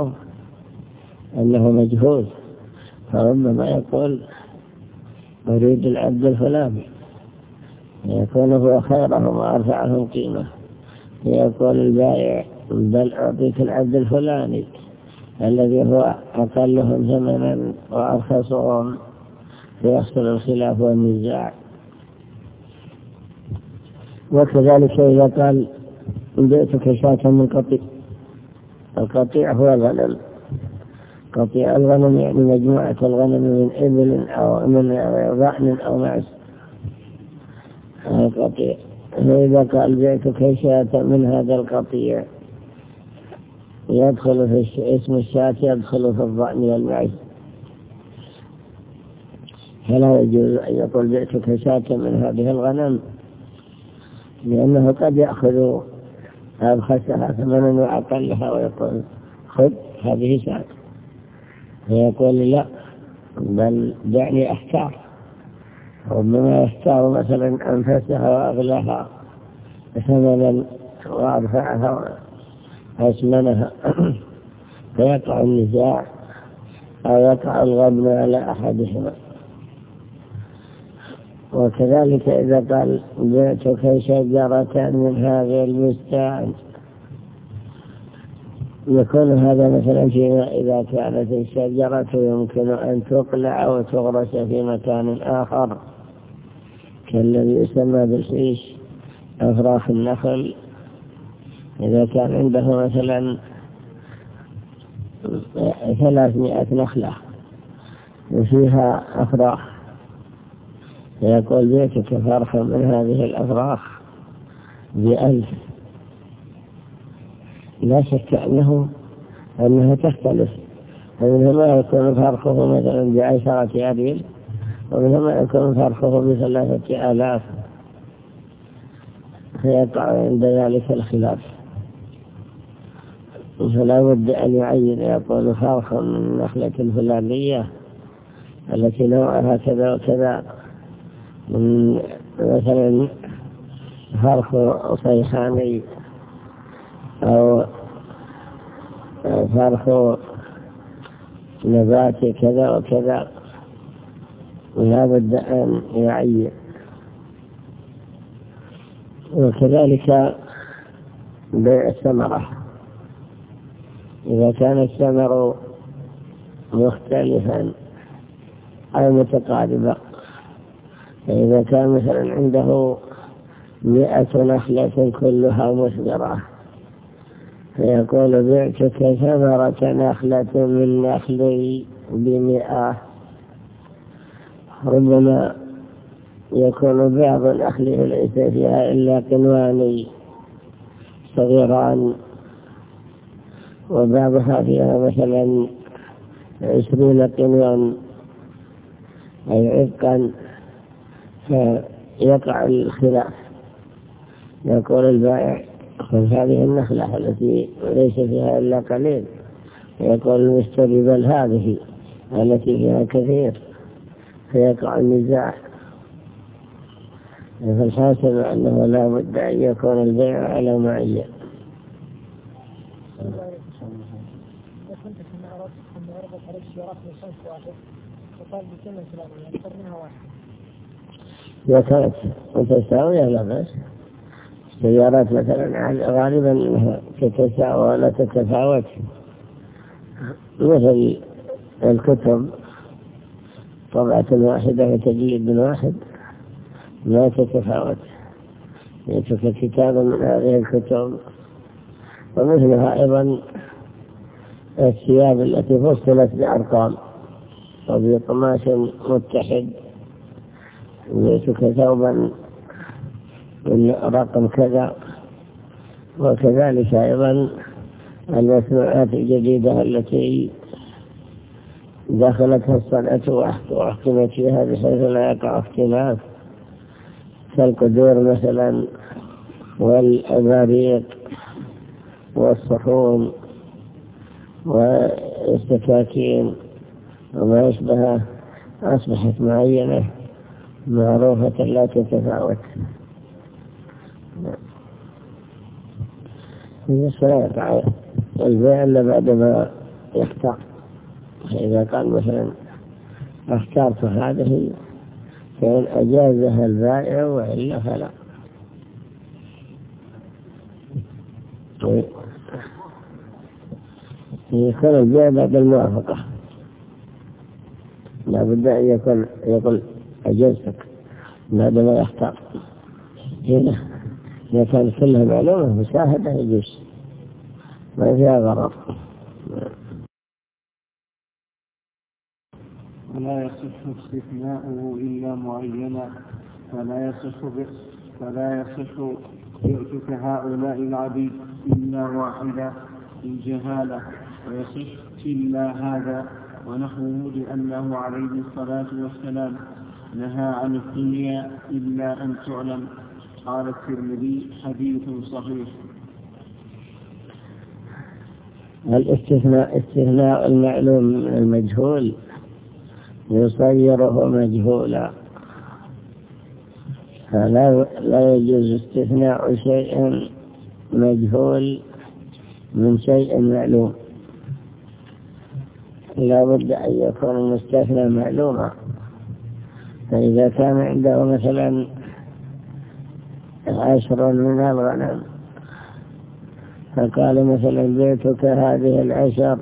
أنه مجهول، فربما يقول أريد العبد الفلاني، يكون هو خيرهم وأرفعهم قيمة، يقول البائع بل أعطيك العبد الفلاني الذي هو أقلهم ثمنا وأرخصهم، فيحصل الخلاف والنزاع. وكذلك إذا قال بيتك شاة من قطيع، القطيع هو الغنم، قطيع الغنم يعني مجموعة الغنم من إبل أو من ضأن أو معز، القطيع. فإذا قال بيتك شاة من هذا القطيع يدخل في اسم الشاة يدخل في الضأن والمعز، فلا يجوز أن يقول بعتك شاة من هذه الغنم، لأنه قد يأخذ أبخسها ثمنا وأقلها ويقول خذ هذه شاة، فيقول لا بل دعني أختار، ربما يختار مثلا أنفسها وأغلاها ثمنا وأرفعها وأسمنها فيقع النزاع أو يقع الغبن على أحدهما. وكذلك إذا قال بعتك شجرة من هذه البستان، يكون هذا مثلا فيما إذا كانت الشجرة يمكن أن تقلع وتغرس في مكان آخر كالذي يسمى بالشيش أفراخ النخل. إذا كان عنده مثلا 300 نخلة وفيها أفراخ، فيقول بيتك فرخا من هذه الأفراخ ب1000، لا شك أنها تختلف، فمنها ما يكون فرخه مثلا ب10 أريل، ومنها ما يكون فرخه ب3000، فيقع عند ذلك الخلاف. فلا بد أن يعين، يقول فرخ من النخلة الفلانية التي نوعها كذا وكذا، من مثلا فرخ صيحاني أو فرخ نباتي كذا وكذا، ولا بد أن يعين. وكذلك بيع الثمرة، إذا كان الثمر مختلفا أو متقاربا، فإذا كان مثلا عنده 100 نخلة كلها مثمرة، فيقول بعتك ثمرة نخلة من نخلي ب100. ربما يكون بعض النخل ليس فيها إلا قنوان صغيران، وبعضها فيها مثلا 20 قنوان أي عبقا، فيقع الخلاف. يقول البائع خذ هذه النخلة التي ليس فيها إلا قليل، يقول المشتري بل هذه التي فيها كثير، فيقع النزاع. فالحاصل أنه لا بد أن يكون البيع على معين. إذا كانت متساوية لا بأس. السيارات مثلا غالبا أنها تتساوى ولا تتفاوت، مثل الكتب طبعة واحدة وتجليد واحد لا تتفاوت، يترك كتابا من هذه الكتب. ومثلها أيضا الثياب التي فصلت بأرقام وبقماش متحد، يترك ثوبا من رقم كذا. وكذلك أيضا المصنوعات الجديدة التي دخلتها الصنعة وأحكمت فيها بحيث لا يقع اختلاف، كالقدور مثلا والأباريق والصحون والسكاكين وما يشبهها، أصبحت معينة معروفة لا تتفاوت. لا يقع البيع إلا بعدما يختار. إذا قال مثلا اخترت هذه فإن أجازها البائع وإلا فلا. يكون البيع بعد الموافقة، لا بد أن يقول أجازتك بعد ما يختار. هنا إذا كان كلها معلومة مشاهدة يجوز، ما فيها غرض. ولا يصح استثناؤه إلا معينا، فلا يصح بعتك هؤلاء العبيد إلا واحدا الجهالة، ويصح إلا هذا ونحوه لأنه عليه الصلاة والسلام نهى عن الدنيا إلا أن تعلم. قال الترمذي حديث صحيح. استثناء المعلوم من المجهول يصيره مجهولا، فلا يجوز استثناء شيء مجهول من شيء معلوم، لا بد أن يكون المستثنى معلوما. فإذا كان عنده مثلا 10 من الغنم، فقال مثلا بيتك هذه 10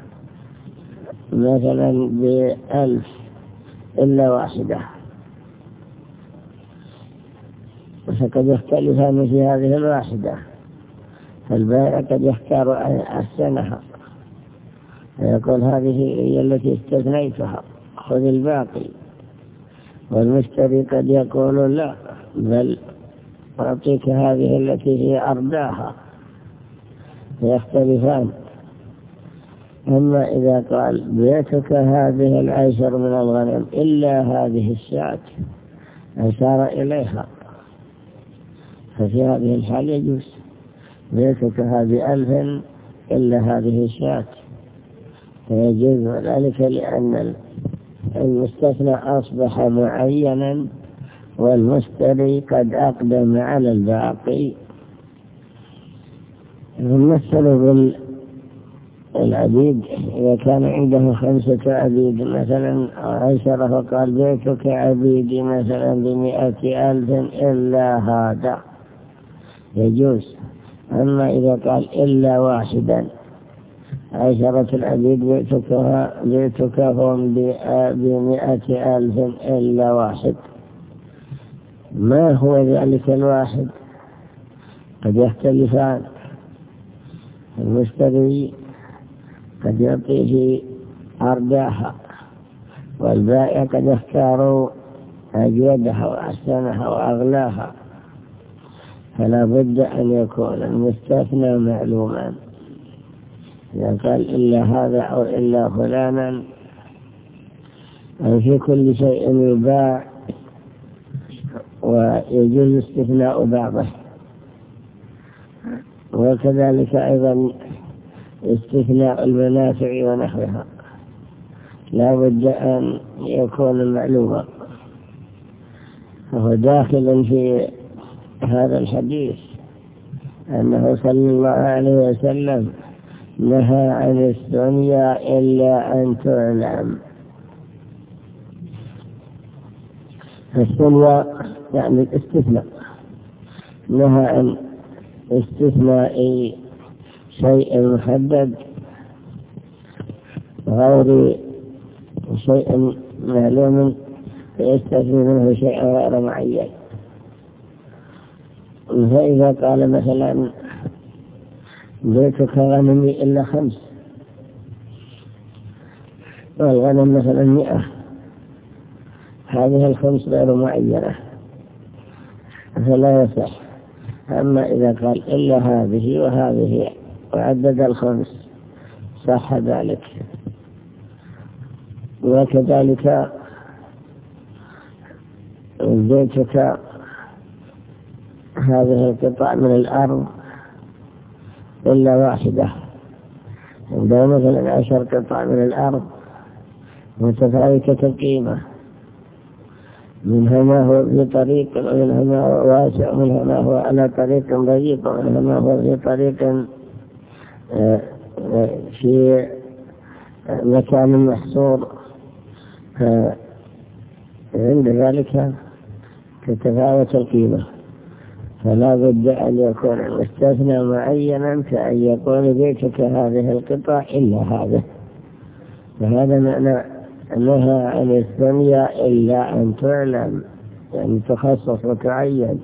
مثلا ب1,000 إلا واحدة، فقد يختلفان في هذه الواحدة، فالبائع قد يختار أحسنها فيقول هذه هي التي استثنيتها خذ الباقي، والمشتري قد يقول لا بل أعطيك هذه التي هي أرداها، فيختلفان. أما إذا قال بيتك هذه 10 من الغنم إلا هذه الشاة أشار إليها، ففي هذه الحال يجوز بيتك هذه 1,000 إلا هذه الشاة، فيجوز ذلك لأن المستثنى أصبح معينا والمشتري قد أقدم على الباقي. المثل بالعبيد إذا كان عنده 5 عبيد مثلا 10 فقال بيتك عبيدي مثلا ب100,000 إلا هذا يجوز. أما إذا قال إلا واحدا 10 العبيد بيتك هم ب100,000 إلا واحد، ما هو ذلك الواحد؟ قد يختلفان، المشتري قد يعطيه أرداها والبائع قد يختار أجودها وأحسنها وأغلاها، فلا بد أن يكون المستثنى معلوما. إذا قال إلا هذا أو إلا فلانا أو في كل شيء يباع ويجوز استثناء بعضه، وكذلك أيضا استثناء المنافع ونحوها لا بد أن يكون معلوما. وهو داخل في هذا الحديث أنه صلى الله عليه وسلم نهى عن الدنيا إلا أن تعلم. الدنيا يعني الاستثناء، نهى عن استثناء شيء محدد غير شيء معلوم فيستثني منه شيء غير معين. فإذا قال مثلا بيتك غنمي إلا 5 والغنم مثلا 100، هذه 5 غير معينة فلا يصح. أما إذا قال إلا هذه وهذه وعدد 5 صح ذلك. وكذلك بيتك هذه القطع من الأرض إلا واحدة، عندما مثلا 10 قطع من الأرض متفاوتة القيمة، منها ما هو في طريق ومنها ما هو واسع ومنها ما هو على طريق ضيق ومنها ما هو في طريق في مكان محصور، عند ذلك تتفاوت القيمة، فلا بد أن يكون المستثنى معينا كأن يقول بيتك هذه القطع إلا هذا. فهذا معنى نهى عن الدنيا إلا أن تعلم، يعني تخصص وتعين.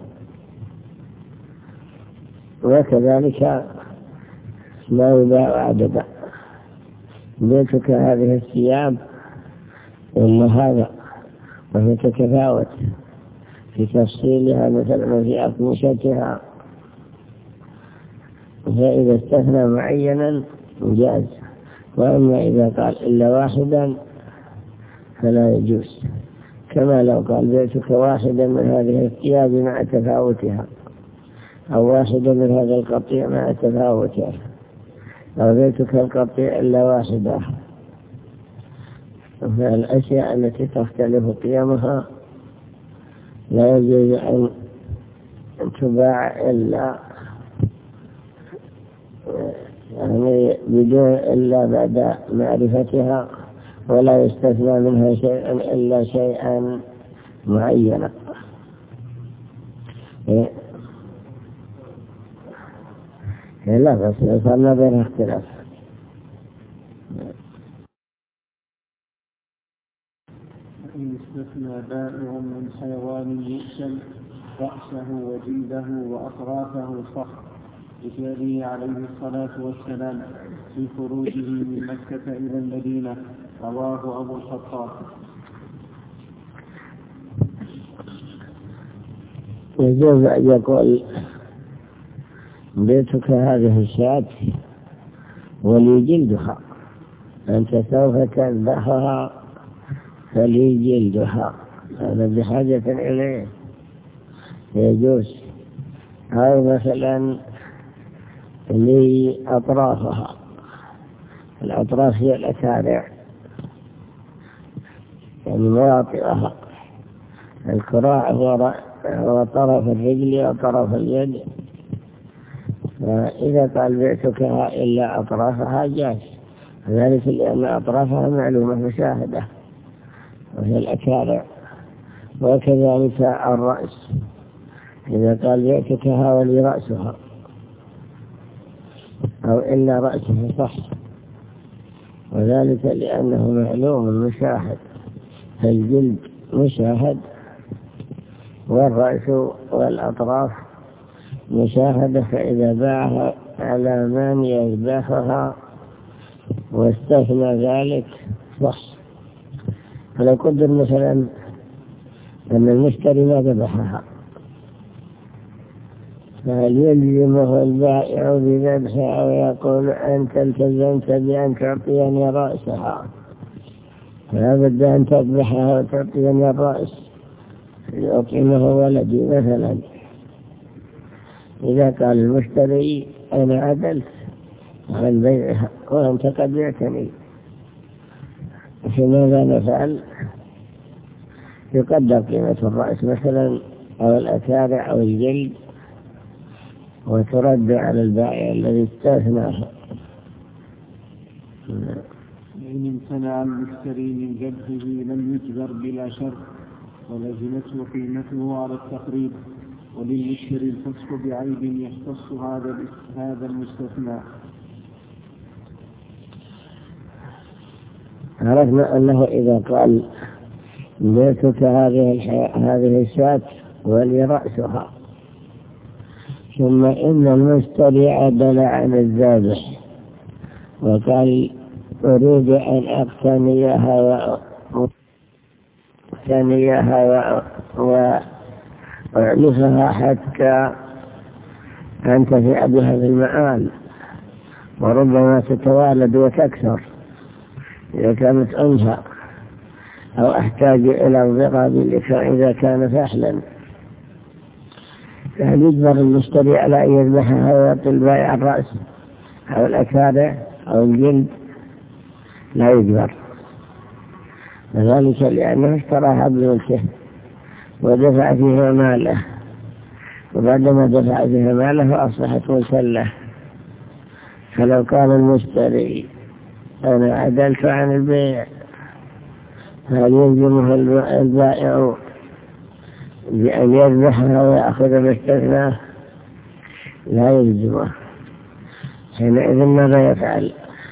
وكذلك ما يباع عددا، بيتك هذه الثياب إلا هذا، وهي تتفاوت في تفصيلها مثلا في أقمشتها، فإذا استثنى معينا جاز. وأما إذا قال إلا واحدا فلا يجوز، كما لو قال بيتك واحدا من هذه الثياب مع تفاوتها، أو واحدا من هذا القطيع مع تفاوتها، أو بيتك القطيع إلا واحدة. فالأشياء التي تختلف قيمها لا يجوز أن تباع إلا يعني بدون إلا بعد معرفتها، ولا يستثنى منها شيئا إلا شيئا معينا. لا بس صارنا بين اختلاف. إن استثنى بائع من حيوان يؤكل رأسه وجلده وأطرافه صح بفعله عليه الصلاة والسلام في خروجه من مكة إلى المدينة، رواه أبو الخطاب. يجوز أن يقول بيتك هذه الشاة ولي جلدها، أنت سوف تذبحها فلي جلدها، هذا بحاجة إليه يجوز. أو مثلا لي أطرافها، الأطراف هي الأكارع يعني مواطئها، الكراع هو طرف الرجل وطرف اليد. فإذا قال بعتكها إلا أطرافها جاز، ذلك لأن أطرافها معلومة مشاهدة وهي الأكارع. وكذلك الرأس، إذا قال بعتكها ولي رأسها أو إلا رأسها صح، وذلك لأنه معلوم مشاهد، فالجلد مشاهد والرأس والأطراف مشاهدة، فإذا باعها على من يذبحها واستثنى ذلك صح. فلو قدر مثلا أن المشتري ما ذبحها، فهل يلزمه البائع بذبحها أو يقول أنت التزمت بأن تعطيني رأسها، فلا بد أن تذبحها وتعطيني الرأس لأطعمه ولدي مثلا. إذا قال المشتري أنا عدلت عن بيعها وأنت قد بعتني، فماذا نفعل؟ يقدر قيمة الرأس مثلا أو الأكارع أو الجلد وترد على البائع الذي استثناها. إن امتنع المشتري من ذبحه لم يجبر بلا شرط، ولزمته قيمته على التقريب، وللمشتري الفسق بعيب يختص هذا المستثنى. عرفنا أنه إذا قال بيتك هذه الشاة ولي رأسها، ثم إن المشتري عدل عن الذابح وقال أريد أن أقتنيها وأعلفها حتى أنتفع بها في المآل، وربما تتوالد وتكثر إذا كانت أنثى، أو أحتاج إلى الضرب إذا كان فحلا، فهل يجبر المشتري على أن يذبحها ويعطي البائع الرأس أو الأكارع أو الجلد؟ لا يجبر، وذلك لأنه اشتراها بملكه ودفع فيها ماله، وبعدما دفع فيها ماله أصبحت ملكا له. فلو قال المشتري أنا عدلت عن البيع، هل يلزمه البائع بأن يذبحها ويأخذ باستثناء؟ لا يلزمه. حينئذ ماذا يفعل؟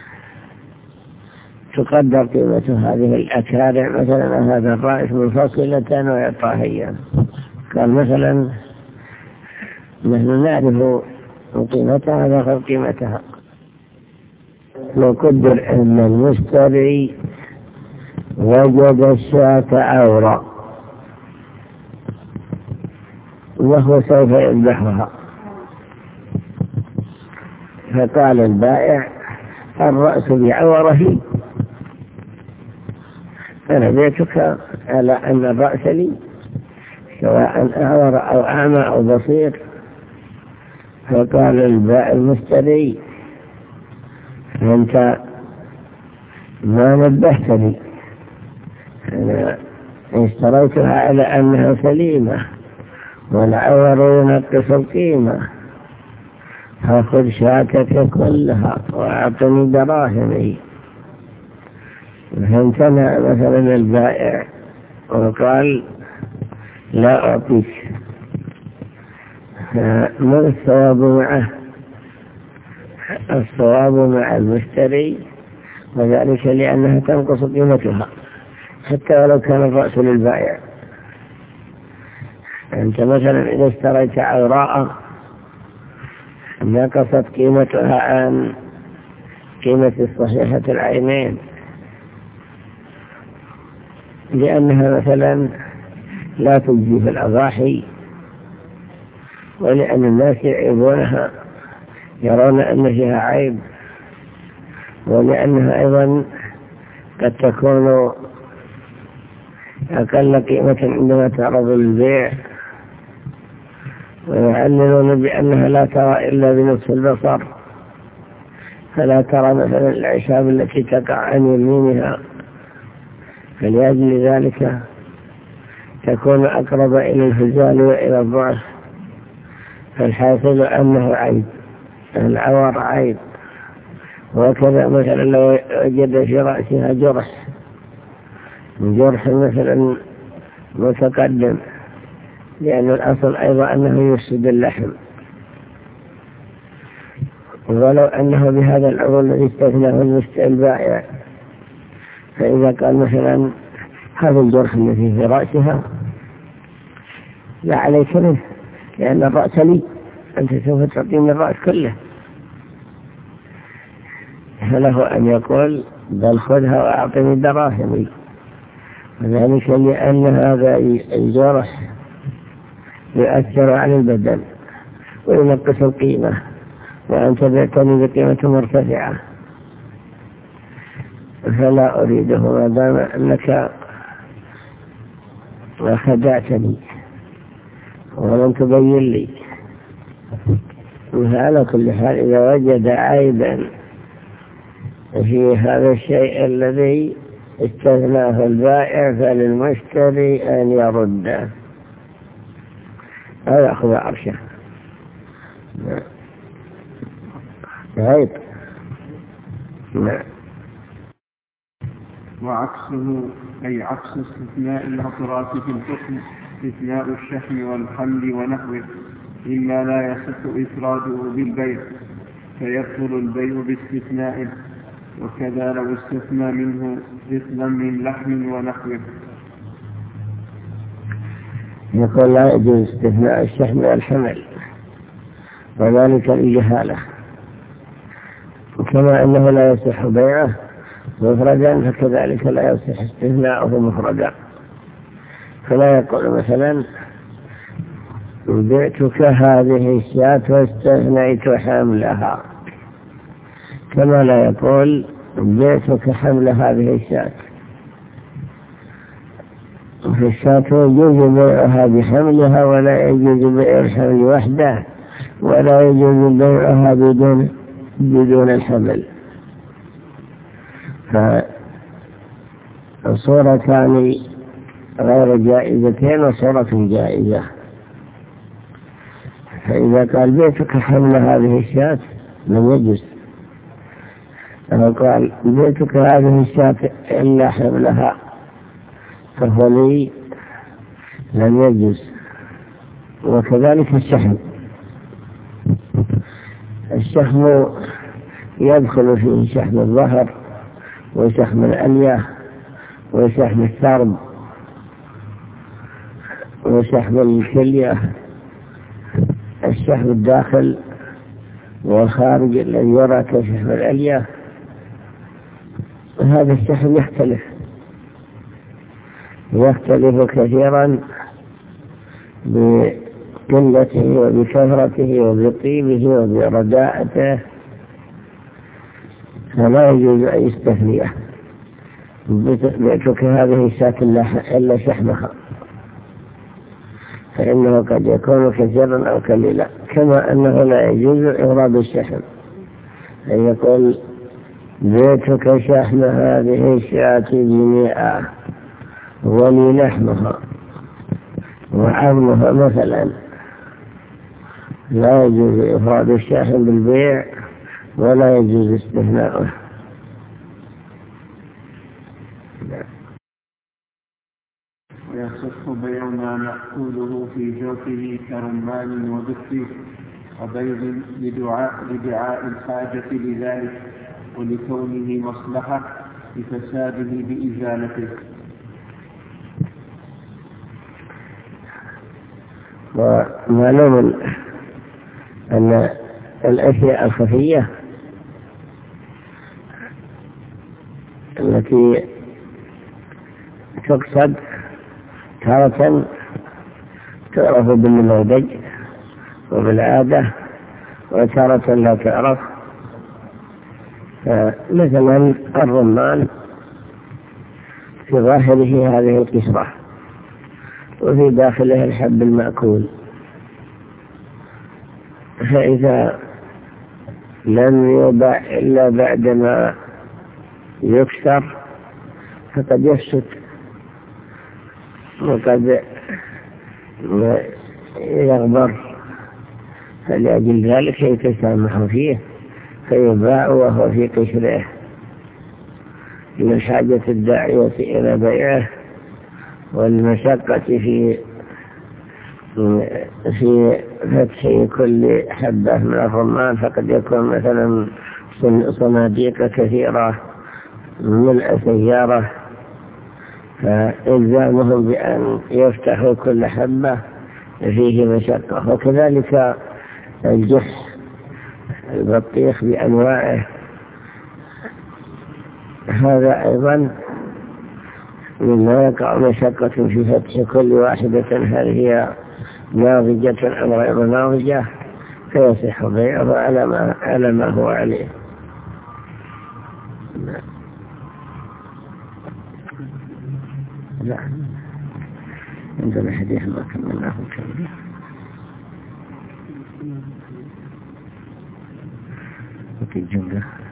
تقدر قيمة هذه الأكارع مثلا هذا الرأس منفصلة ويعطاها إياه. قال مثلا نحن نعرف قيمتها نأخذ قيمتها. لو قدر أن المشتري وجد الشاة عورة وهو سوف يذبحها، فقال البائع الرأس بعوره، أنا بيتك على أن الرأس لي، سواء أعور أو أعمى أو بصير. فقال البائع المشتري: أنت ما نبهتني، أنا اشتريتها على أنها سليمة والعور ينقص القيمة، فخذ شاتك كلها وأعطني دراهمي. فامتنع مثلا البائع وقال: لا أعطيك. ما الصواب معه؟ الصواب مع المشتري، وذلك لأنها تنقص قيمتها حتى ولو كان الرأس للبائع. أنت مثلا إذا اشتريت عوراء نقصت قيمتها عن قيمة الصحيحة العينين، لأنها مثلا لا تجزي في الأضاحي، ولأن الناس يعيبونها، يرون أن فيها عيب، ولأنها أيضا قد تكون أقل قيمة عندما تعرض للبيع، ويعللون بأنها لا ترى إلا بنصف البصر، فلا ترى مثلا الأعشاب التي تقع عن يمينها، فلأجل ذلك تكون أقرب إلى الهزال وإلى الضعف. فالحاصل أنه عيب، العور عيب. وكذا مثلا لو وجد في رأسها جرح مثلا متقدم، لأن الأصل أيضا أنه يفسد اللحم، ولو أنه بهذا العضو الذي استثناه البائع، فإذا قال مثلا هذا الجرح الذي في رأسها لا عليك منه، لأن الرأس لي، أنت سوف تعطيني الرأس كله، فله أن يقول: بل خذها وأعطني دراهمي. وذلك لأن هذا الجرح يؤثر على البدن وينقص القيمة، وأنت بعتني بقيمة مرتفعة، فلا أريده ما دام أنك خدعتني ولم تبين لي. وعلى كل حال إذا وجد عيبا في هذا الشيء الذي استثناه البائع فللمشتري أن يرده أو يأخذ عرشه. عيب. وعكسه أي عكس استثناء الأطراف في الحكم استثناء الشحم والحمل ونحوه، إلا لا يصح إفراده بالبيع فيبطل البيع باستثنائه، وكذا لو استثنى منه مثلا من لحم ونحوه. يقول: لا يجوز استثناء الشحم والحمل، وذلك الجهالة، كما أنه لا يصح بيعه مفردا فكذلك لا يصح استثناءه مفردا. فلا يقول مثلا: بعتك هذه الشاة واستثنيت حملها، كما لا يقول: بعتك حمل هذه الشاة. فالشاة يجوز بيعها بحملها، ولا يجوز بيع الحمل وحده، ولا يجوز بيعها بدون الحمل. فصورتان غير جائزتين وصورة جائزة. فإذا قال: بعتك حمل هذه الشاة لم يجوز، أو قال: بعتك هذه الشاة إلا حملها فهو لي، لم يجوز. وكذلك الشحم يدخل فيه شحم الظهر وشحم الألية وشحم الثرب وشحم الكلية. الشحم الداخل والخارج الذي يرى كشحم الألية، هذا الشحم يختلف كثيرا بقلته وبكثرته وبطيبه وبرداءته. فلا يجوز أن يستثنيه. بيتك هذه الشاة إلا شحمها، فإنه قد يكون كثيرا أو قليلا. كما أنه لا يجوز إغراب الشحم، أن يقول بيتك شحم هذه الشاة ب100 ولي لحمها وعظمها مثلا، لا يجوز إفراد الشحم بالبيع ولا يجوز استثناؤه. ويصح بيع ما نأكله في جوفه كرمان ودف وبيض لدعاء الحاجة لذلك ولكونه مصلحة لفساده بإزالته. ومعلوم أن الأشياء الخفية التي تقصد تارة تعرف بالنموذج وبالعادة وتارة لا تعرف، مثلا الرمان في ظاهره هذه القشرة وفي داخله الحب المأكول، فإذا لم يباع إلا بعدما يكسر فقد يفسد وقد يغبر، فلأجل ذلك يتسامح فيه فيباع وهو في قشره لحاجة الداعية إلى بيعه والمشقة في فتح كل حبة من الرمان، فقد يكون مثلا صناديق كثيرة من سيارة، فإلزامهم بأن يفتحوا كل حبة فيه مشقة. وكذلك الجح البطيخ بأنواعه هذا أيضا مما يقع مشقة في فتح كل واحدة، هل هي ناضجة أم غير ناضجة، فيصح بيعه على ما هو عليه. لا عندنا حديث ما كملناه كامل. وفي الجملة